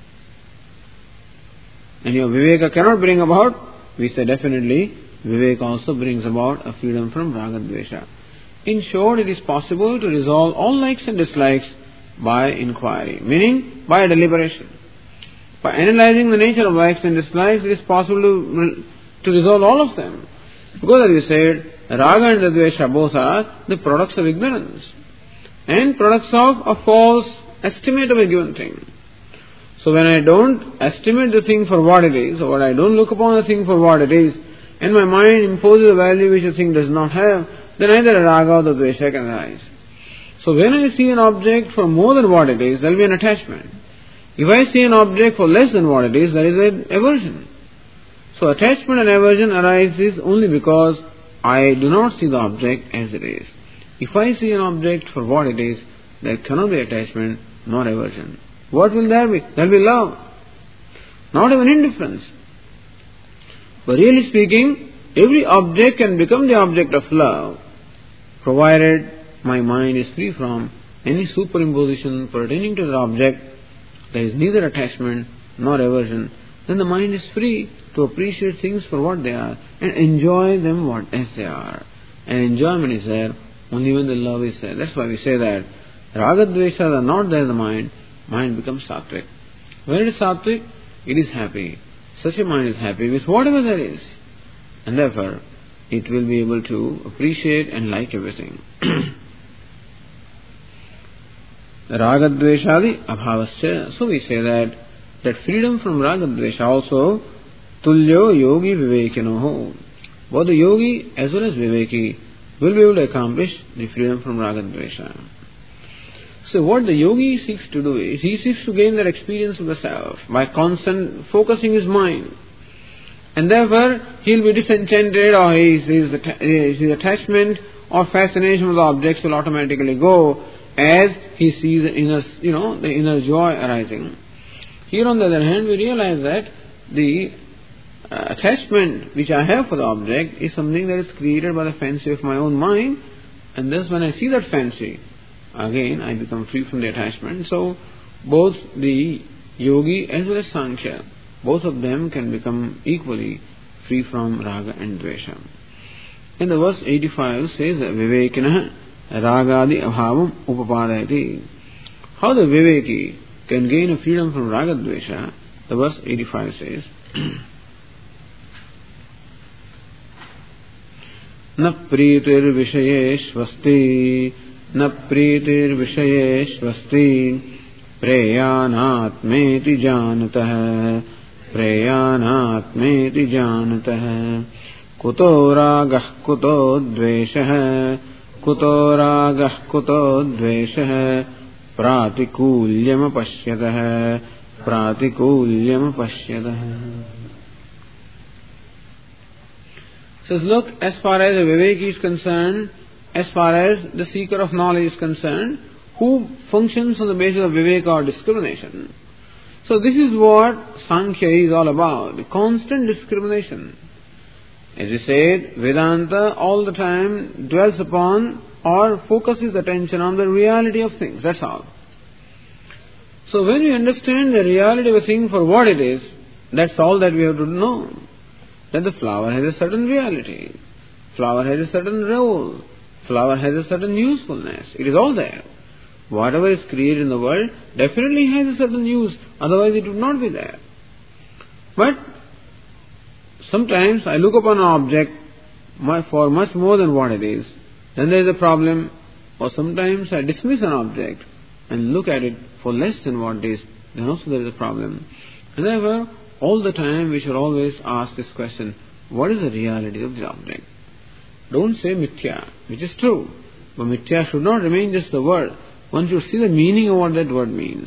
And your viveka cannot bring about, we say definitely, viveka also brings about a freedom from ragadvesha. In short, it is possible to resolve all likes and dislikes by inquiry, meaning by deliberation. By analyzing the nature of likes and dislikes, it is possible to, to resolve all of them. Because as we said, raga and dvesha both are the products of ignorance and products of a false estimate of a given thing. So when I don't estimate the thing for what it is, or when I don't look upon the thing for what it is, and my mind imposes a value which the thing does not have, then either a raga or the dvesha can arise. So when I see an object for more than what it is, there will be an attachment. If I see an object for less than what it is, there is an aversion. So attachment and aversion arises only because I do not see the object as it is. If I see an object for what it is, there cannot be attachment nor aversion. What will there be? There will be love. Not even indifference. But really speaking, every object can become the object of love, provided my mind is free from any superimposition pertaining to the object. There is neither attachment nor aversion. Then the mind is free to appreciate things for what they are and enjoy them what as they are. And enjoyment is there only when the love is there. That's why we say that ragadveshas are not there in the mind. Mind becomes sattvic. When it is sattvic, it is happy. Such a mind is happy with whatever there is. And therefore, it will be able to appreciate and like everything. Ragadveshadi abhavasya. So we say that that freedom from ragadvesha also tulyo yogi vivekinoho. Both the yogi as well as viveki will be able to accomplish the freedom from ragadvesha. So what the yogi seeks to do is, he seeks to gain that experience of the self by constant focusing his mind. And therefore, he will be disenchanted, or his, his, his attachment or fascination with the objects will automatically go as he sees the inner, you know, the inner joy arising. Here on the other hand, we realize that the uh, attachment which I have for the object is something that is created by the fancy of my own mind, and thus when I see that fancy, again I become free from the attachment. So both the yogi as well as Sankhya, both of them can become equally free from raga and dvesha. In the verse eighty-five says that Vivekina ragadi abhavam upapadayati. How the Viveki can gain a freedom from raga dvesha, the verse eighty-five says, Na pritir vishayeshvasti, na pritir vishayeshvasti, preyanatmeti janatah, प्रेयानात्मेति जानतः कुतो रागः कुतो द्वेषः कुतो रागः कुतो द्वेषः प्रातिकूल्यमपश्यतः प्रातिकूल्यमपश्यतः. Says, look, as far as a Viveki is concerned, as far as the seeker of knowledge is concerned, who functions on the basis of Viveka or discrimination. So this is what Sankhya is all about, the constant discrimination. As we said, Vedanta all the time dwells upon or focuses attention on the reality of things, that's all. So when we understand the reality of a thing for what it is, that's all that we have to know. That the flower has a certain reality, flower has a certain role, flower has a certain usefulness. It is all there. Whatever is created in the world definitely has a certain use, otherwise it would not be there. But sometimes I look upon an object for much more than what it is, then there is a problem. Or sometimes I dismiss an object and look at it for less than what it is, then also there is a problem. And therefore, all the time we should always ask this question, what is the reality of the object? Don't say mithya, which is true, but mithya should not remain just the word. One should see the meaning of what that word means.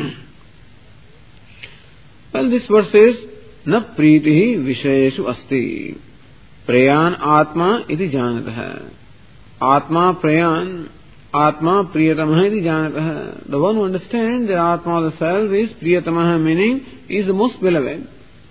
Well, this verse says, na pritihi vishayeshu asti, prayan atma iti janatah. Atma prayan, atma priyatamah iti janatah. The one who understands that atma, the self, is priyatamah, meaning is the most beloved.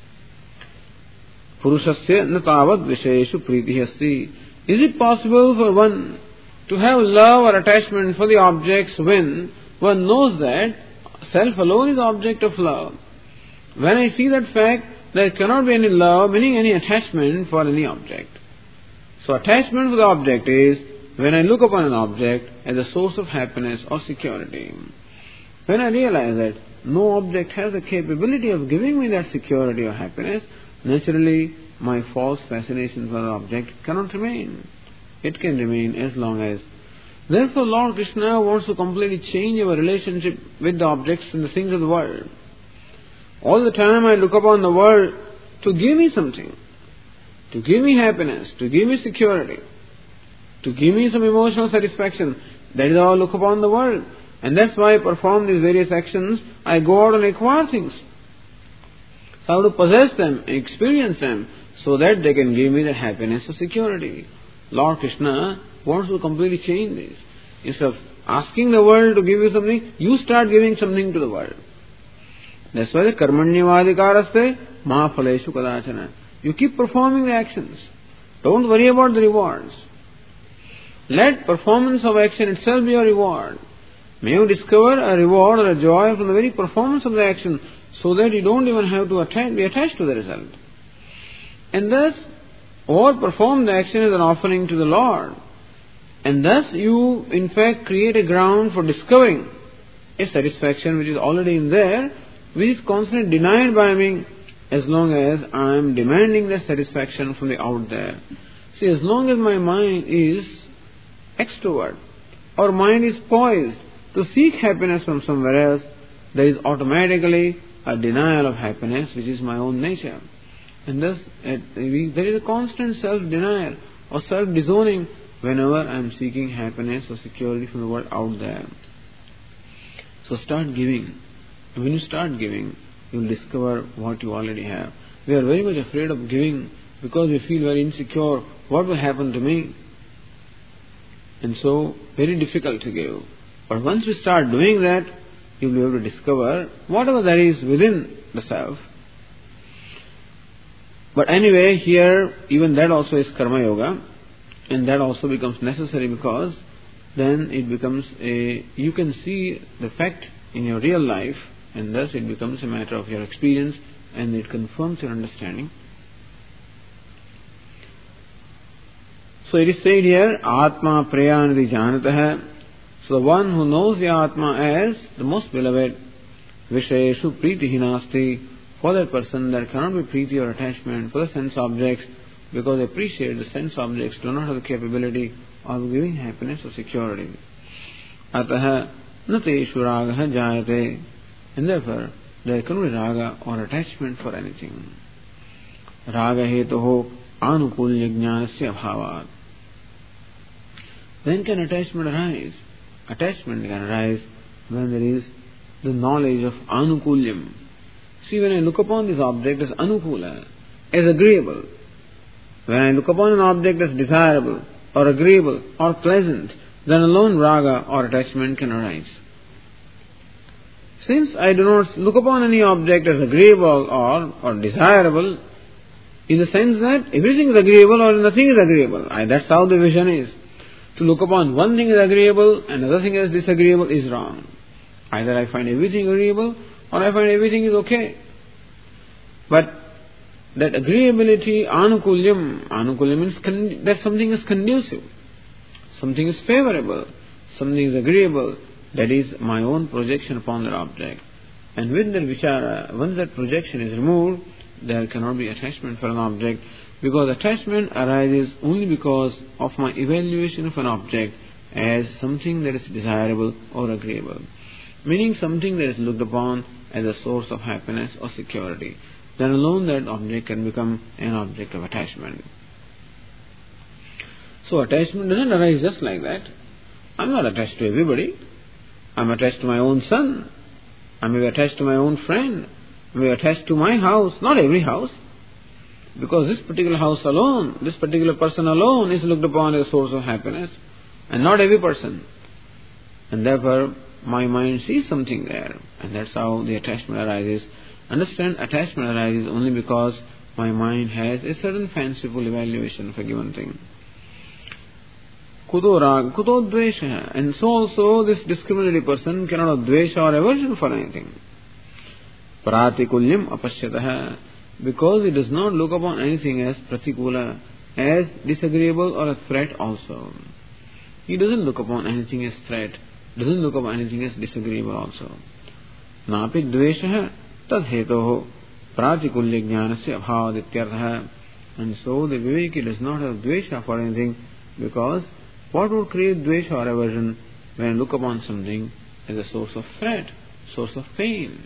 Purushasya na tavad vishayeshu pritihi asti. Is it possible for one to have love or attachment for the objects when one knows that self alone is the object of love? When I see that fact, there cannot be any love, meaning any attachment for any object. So attachment for the object is when I look upon an object as a source of happiness or security. When I realize that no object has the capability of giving me that security or happiness, naturally my false fascination for the object cannot remain. It can remain as long as. Therefore, Lord Krishna wants to completely change our relationship with the objects and the things of the world. All the time I look upon the world to give me something, to give me happiness, to give me security, to give me some emotional satisfaction. That is how I look upon the world. And that's why I perform these various actions. I go out and acquire things. So I have to possess them, experience them, so that they can give me the happiness or security. Lord Krishna wants to completely change this. Instead of asking the world to give you something, you start giving something to the world. That's why the karmanyavadikaraste ma phaleshu kadachana. You keep performing the actions. Don't worry about the rewards. Let performance of action itself be your reward. May you discover a reward or a joy from the very performance of the action, so that you don't even have to attach, be attached to the result. And thus, or perform the action as an offering to the Lord. And thus you, in fact, create a ground for discovering a satisfaction which is already in there, which is constantly denied by me as long as I am demanding that satisfaction from the out there. See, as long as my mind is extrovert, or mind is poised to seek happiness from somewhere else, there is automatically a denial of happiness, which is my own nature. And thus, there is a constant self-denial or self-disowning whenever I am seeking happiness or security from the world out there. So start giving. When you start giving, you will discover what you already have. We are very much afraid of giving because we feel very insecure. What will happen to me? And so, very difficult to give. But once we start doing that, you will be able to discover whatever there is within the self. But anyway, here, even that also is karma yoga, and that also becomes necessary because then it becomes a, you can see the fact in your real life, and thus it becomes a matter of your experience, and it confirms your understanding. So it is said here, Atma Prayanati Janatah. So the one who knows the Atma as the most beloved, Vishayeshu Pritihi Nasti. For that person there cannot be priti or attachment for the sense objects, because they appreciate the sense objects do not have the capability of giving happiness or security. Ataha nateshu ragaha jayate. And therefore there cannot be raga or attachment for anything. Raga hetoho anukulya jnanasya bhavat. When can attachment arise? Attachment can arise when there is the knowledge of anukulyam. See, when I look upon this object as anukula, as agreeable, when I look upon an object as desirable, or agreeable, or pleasant, then alone raga or attachment can arise. Since I do not look upon any object as agreeable or, or desirable, in the sense that everything is agreeable or nothing is agreeable, I, that's how the vision is. To look upon one thing as agreeable and another thing as disagreeable is wrong. Either I find everything agreeable or I find everything is okay. But that agreeability, anukulyam, anukulyam means con- that something is conducive, something is favorable, something is agreeable, that is my own projection upon that object. And with that vichara, once that projection is removed, there cannot be attachment for an object, because attachment arises only because of my evaluation of an object as something that is desirable or agreeable, meaning something that is looked upon as a source of happiness or security. Then alone that object can become an object of attachment. So attachment doesn't arise just like that. I'm not attached to everybody. I'm attached to my own son. I may be attached to my own friend. I may be attached to my house, not every house. Because this particular house alone, this particular person alone is looked upon as a source of happiness, and not every person. And therefore, my mind sees something there, and that's how the attachment arises. Understand, attachment arises only because my mind has a certain fanciful evaluation of a given thing. Kuto rag, kuto dvesha. And so also this discriminating person cannot have dvesha or aversion for anything. Pratikulyam apashyataha. Because he does not look upon anything as pratikula, as disagreeable or a threat also. He doesn't look upon anything as threat, doesn't look upon anything as disagreeable also. Napi dvesha tad hetoho pratikulya jnanasya bhavadyartha. And so the Viveki does not have dvesha for anything, because what would create dvesha or aversion when I look upon something as a source of threat, source of pain?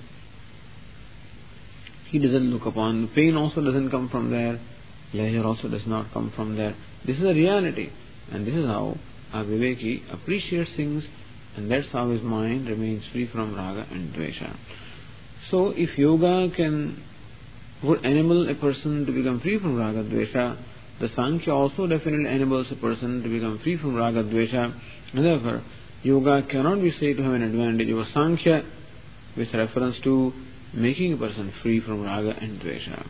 He doesn't look upon, pain also doesn't come from there, pleasure also does not come from there. This is a reality, and this is how a Viveki appreciates things, and that's how his mind remains free from raga and dvesha. So if yoga can would enable a person to become free from raga dvesha, the Sankhya also definitely enables a person to become free from raga dvesha, and therefore yoga cannot be said to have an advantage over Sankhya with reference to making a person free from raga and dvesha.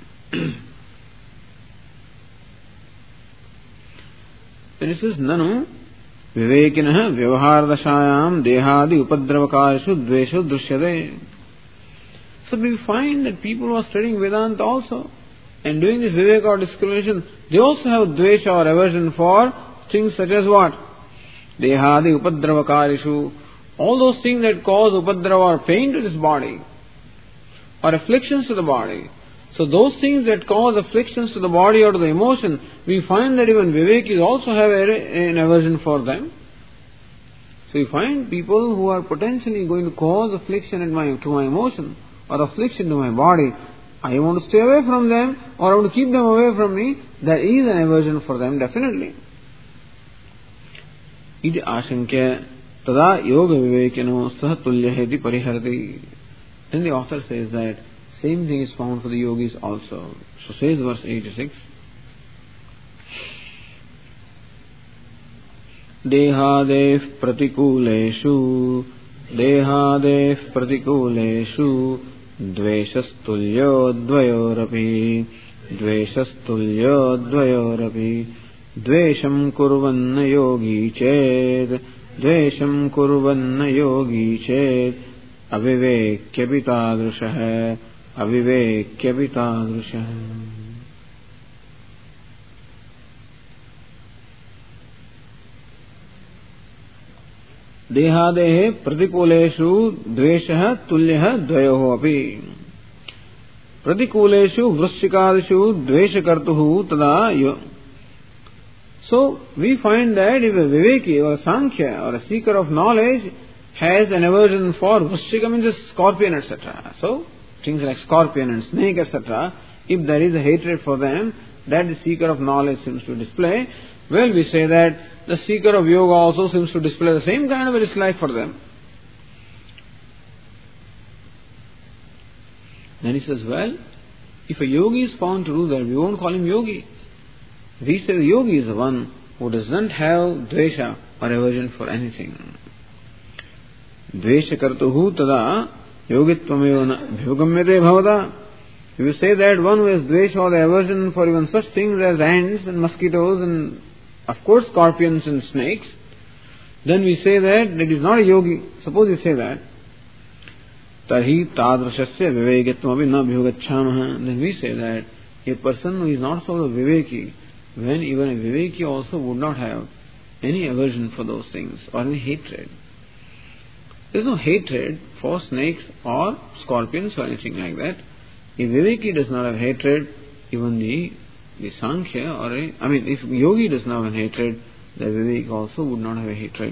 Then it says, Nanu vivekinah vyavahardashayam dehadi upadravakarishu dvesho drishyade. So we find that people who are studying Vedanta also, and doing this viveka or discrimination, they also have dvesha or aversion for things such as what? Dehadi upadravakarishu. All those things that cause upadrava or pain to this body, or afflictions to the body. So those things that cause afflictions to the body or to the emotion, we find that even Vivekis also have a, an aversion for them. So you find people who are potentially going to cause affliction in my, to my emotion or affliction to my body, I want to stay away from them, or I want to keep them away from me. There is an aversion for them, definitely. Iti ashankya tada yoga vivekino sahatulya heti pariharati. Then the author says that same thing is found for the yogis also. So says verse eighty-six. Dehadev pratikuleshu Dehadev pratikuleshu Dveshastulyo dvayorapi Dveshastulyo dvayorapi Dvesham kurvanna yogi ched Dvesham kurvanna yogi ched Avivekyaphi tadrushah Avivekyaphi tadrushah. Dehadehe pratikuleshu dveshah tulyah dvayoho api. Pratikuleshu vrashikadishu dveshakartuhu tada yo. So we find that if a Viveki or a Sankhya or a seeker of knowledge has an aversion for vrashika, means a scorpion, et cetera. So it things like scorpion and snake, et cetera, if there is a hatred for them, that the seeker of knowledge seems to display, well, we say that the seeker of yoga also seems to display the same kind of a dislike for them. Then he says, well, if a yogi is found to do that, we won't call him yogi. We say the yogi is the one who doesn't have dvesha or aversion for anything. Dvesha kartuhu tada yogittvameva na bhugamyate bhavata. If you say that one who has dvesha or aversion for even such things as ants and mosquitoes and of course scorpions and snakes, then we say that it is not a yogi. Suppose you say that. Tarhi tadrashasya vivekitvam api na bhugacchamaha. Then we say that a person who is not so viveki, when even a viveki also would not have any aversion for those things or any hatred. There is no hatred for snakes or scorpions or anything like that. If viveki does not have hatred, even the, the Sankhya or a, I mean, if yogi does not have hatred, the viveki also would not have a hatred.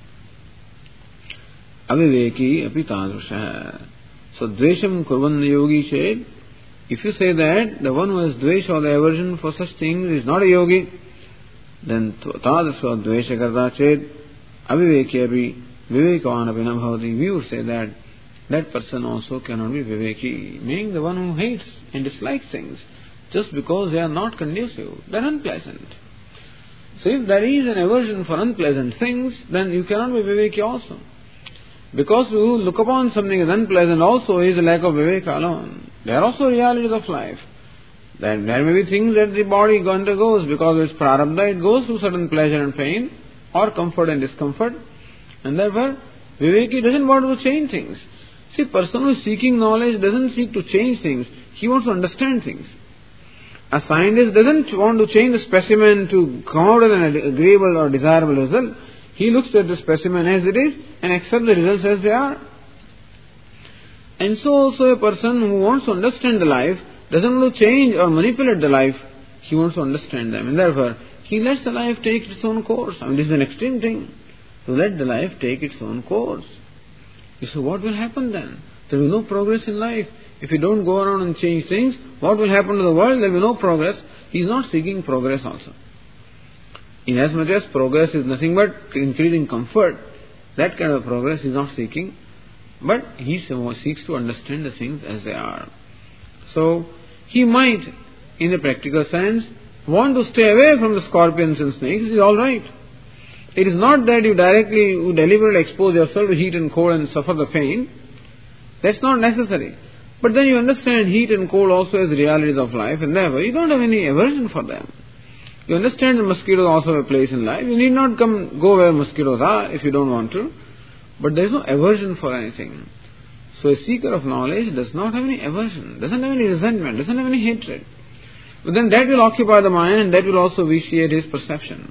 Aviveki api tadrusha. So dvesham kurvan yogi said, if you say that the one who has dvesha or the aversion for such things is not a yogi, then tadrusha dvesha karta ched aviveki api vivekavan api na bhavati. We would say that that person also cannot be viveki, meaning the one who hates and dislikes things just because they are not conducive, they are unpleasant. So if there is an aversion for unpleasant things, then you cannot be viveki also. Because you look upon something as unpleasant also is a lack of viveka alone. There are also realities of life. That there may be things that the body undergoes because of its prarabdha, it goes through certain pleasure and pain or comfort and discomfort. And therefore, viveki doesn't want to change things. See, person who is seeking knowledge doesn't seek to change things. He wants to understand things. A scientist doesn't want to change the specimen to come out with an agreeable or desirable result. He looks at the specimen as it is and accepts the results as they are. And so also a person who wants to understand the life doesn't want to change or manipulate the life. He wants to understand them. And therefore, he lets the life take its own course. I mean, this is an extreme thing. To let the life take its own course. You say, what will happen then? There will be no progress in life. If you don't go around and change things, what will happen to the world? There will be no progress. He is not seeking progress also. Inasmuch as progress is nothing but increasing comfort, that kind of progress he is not seeking, but he seeks to understand the things as they are. So, he might, in a practical sense, want to stay away from the scorpions and snakes. It is alright. It is not that you directly, you deliberately expose yourself to heat and cold and suffer the pain. That's not necessary. But then you understand heat and cold also as realities of life, and therefore you don't have any aversion for them. You understand that mosquitoes also have a place in life. You need not come go where mosquitoes are if you don't want to. But there is no aversion for anything. So a seeker of knowledge does not have any aversion, doesn't have any resentment, doesn't have any hatred. But then that will occupy the mind and that will also vitiate his perception.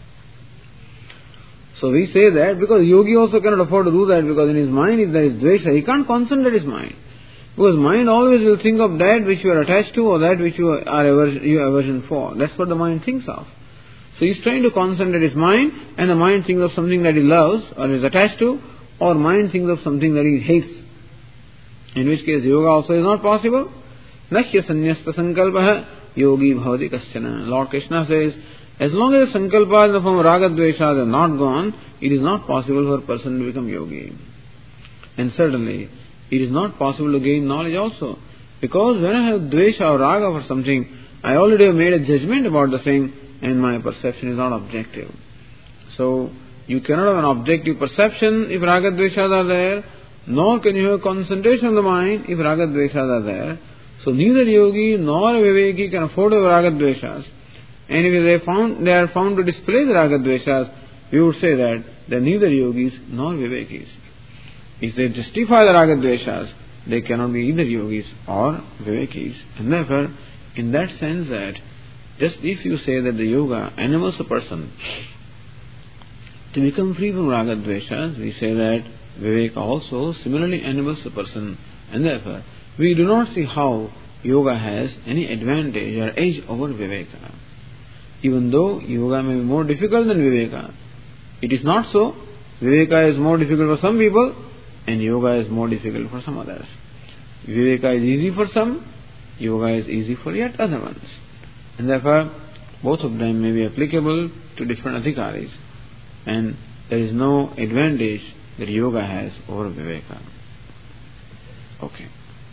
So we say that because yogi also cannot afford to do that, because in his mind if there is dvesha, he can't concentrate his mind. Because mind always will think of that which you are attached to or that which you are aversion, you aversion for. That's what the mind thinks of. So he's trying to concentrate his mind, and the mind thinks of something that he loves or is attached to, or mind thinks of something that he hates. In which case yoga also is not possible. Nahya sanyasta sankalpaha yogi bhavati kaschana. Lord Krishna says, as long as the sankalpas in the form of raga dveshas are not gone, it is not possible for a person to become yogi. And certainly, it is not possible to gain knowledge also. Because when I have dvesha or raga for something, I already have made a judgment about the thing and my perception is not objective. So, you cannot have an objective perception if raga dveshas are there, nor can you have concentration of the mind if raga dveshas are there. So, neither yogi nor viveki can afford to have raga dveshas. And if they, found, they are found to display the raga dveshas, we would say that they are neither yogis nor vivekis. If they justify the raga dveshas, they cannot be either yogis or vivekis. And therefore, in that sense that, just if you say that the yoga enables a person to become free from raga dveshas, we say that viveka also similarly enables a person. And therefore, we do not see how yoga has any advantage or edge over viveka. Even though yoga may be more difficult than viveka, it is not so. Viveka is more difficult for some people, and yoga is more difficult for some others. Viveka is easy for some, yoga is easy for yet other ones. And therefore, both of them may be applicable to different adhikaris. And there is no advantage that yoga has over viveka. Okay.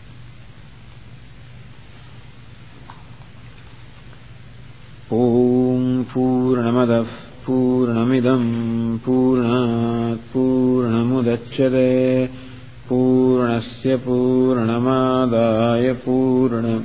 Om Purnamadav Purnamidam Purnat Purnamudachyate Purnasya Purnamadaya Purnam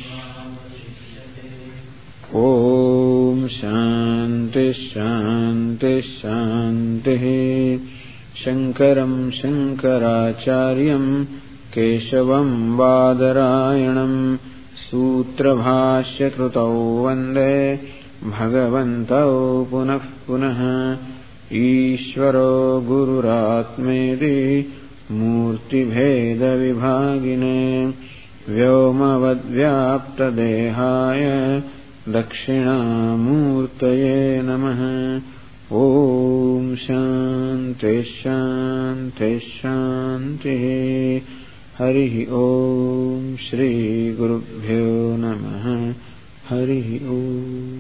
Om Shanti Shanti Shanti Shankaram Shankaracharyam Keshavam Badarayanam Sutrabhashya Krutau Vande Bhagavantau Punah Punah Ishvaro Gururatmeti Murti Bheda Vibhagine Vyomavadvyapta Dehaya Dakshinamurtaye Namaha. Om Shanti Shanti Shanti. Harihi Om Shri Gurubhyo Namaha. Harihi Om.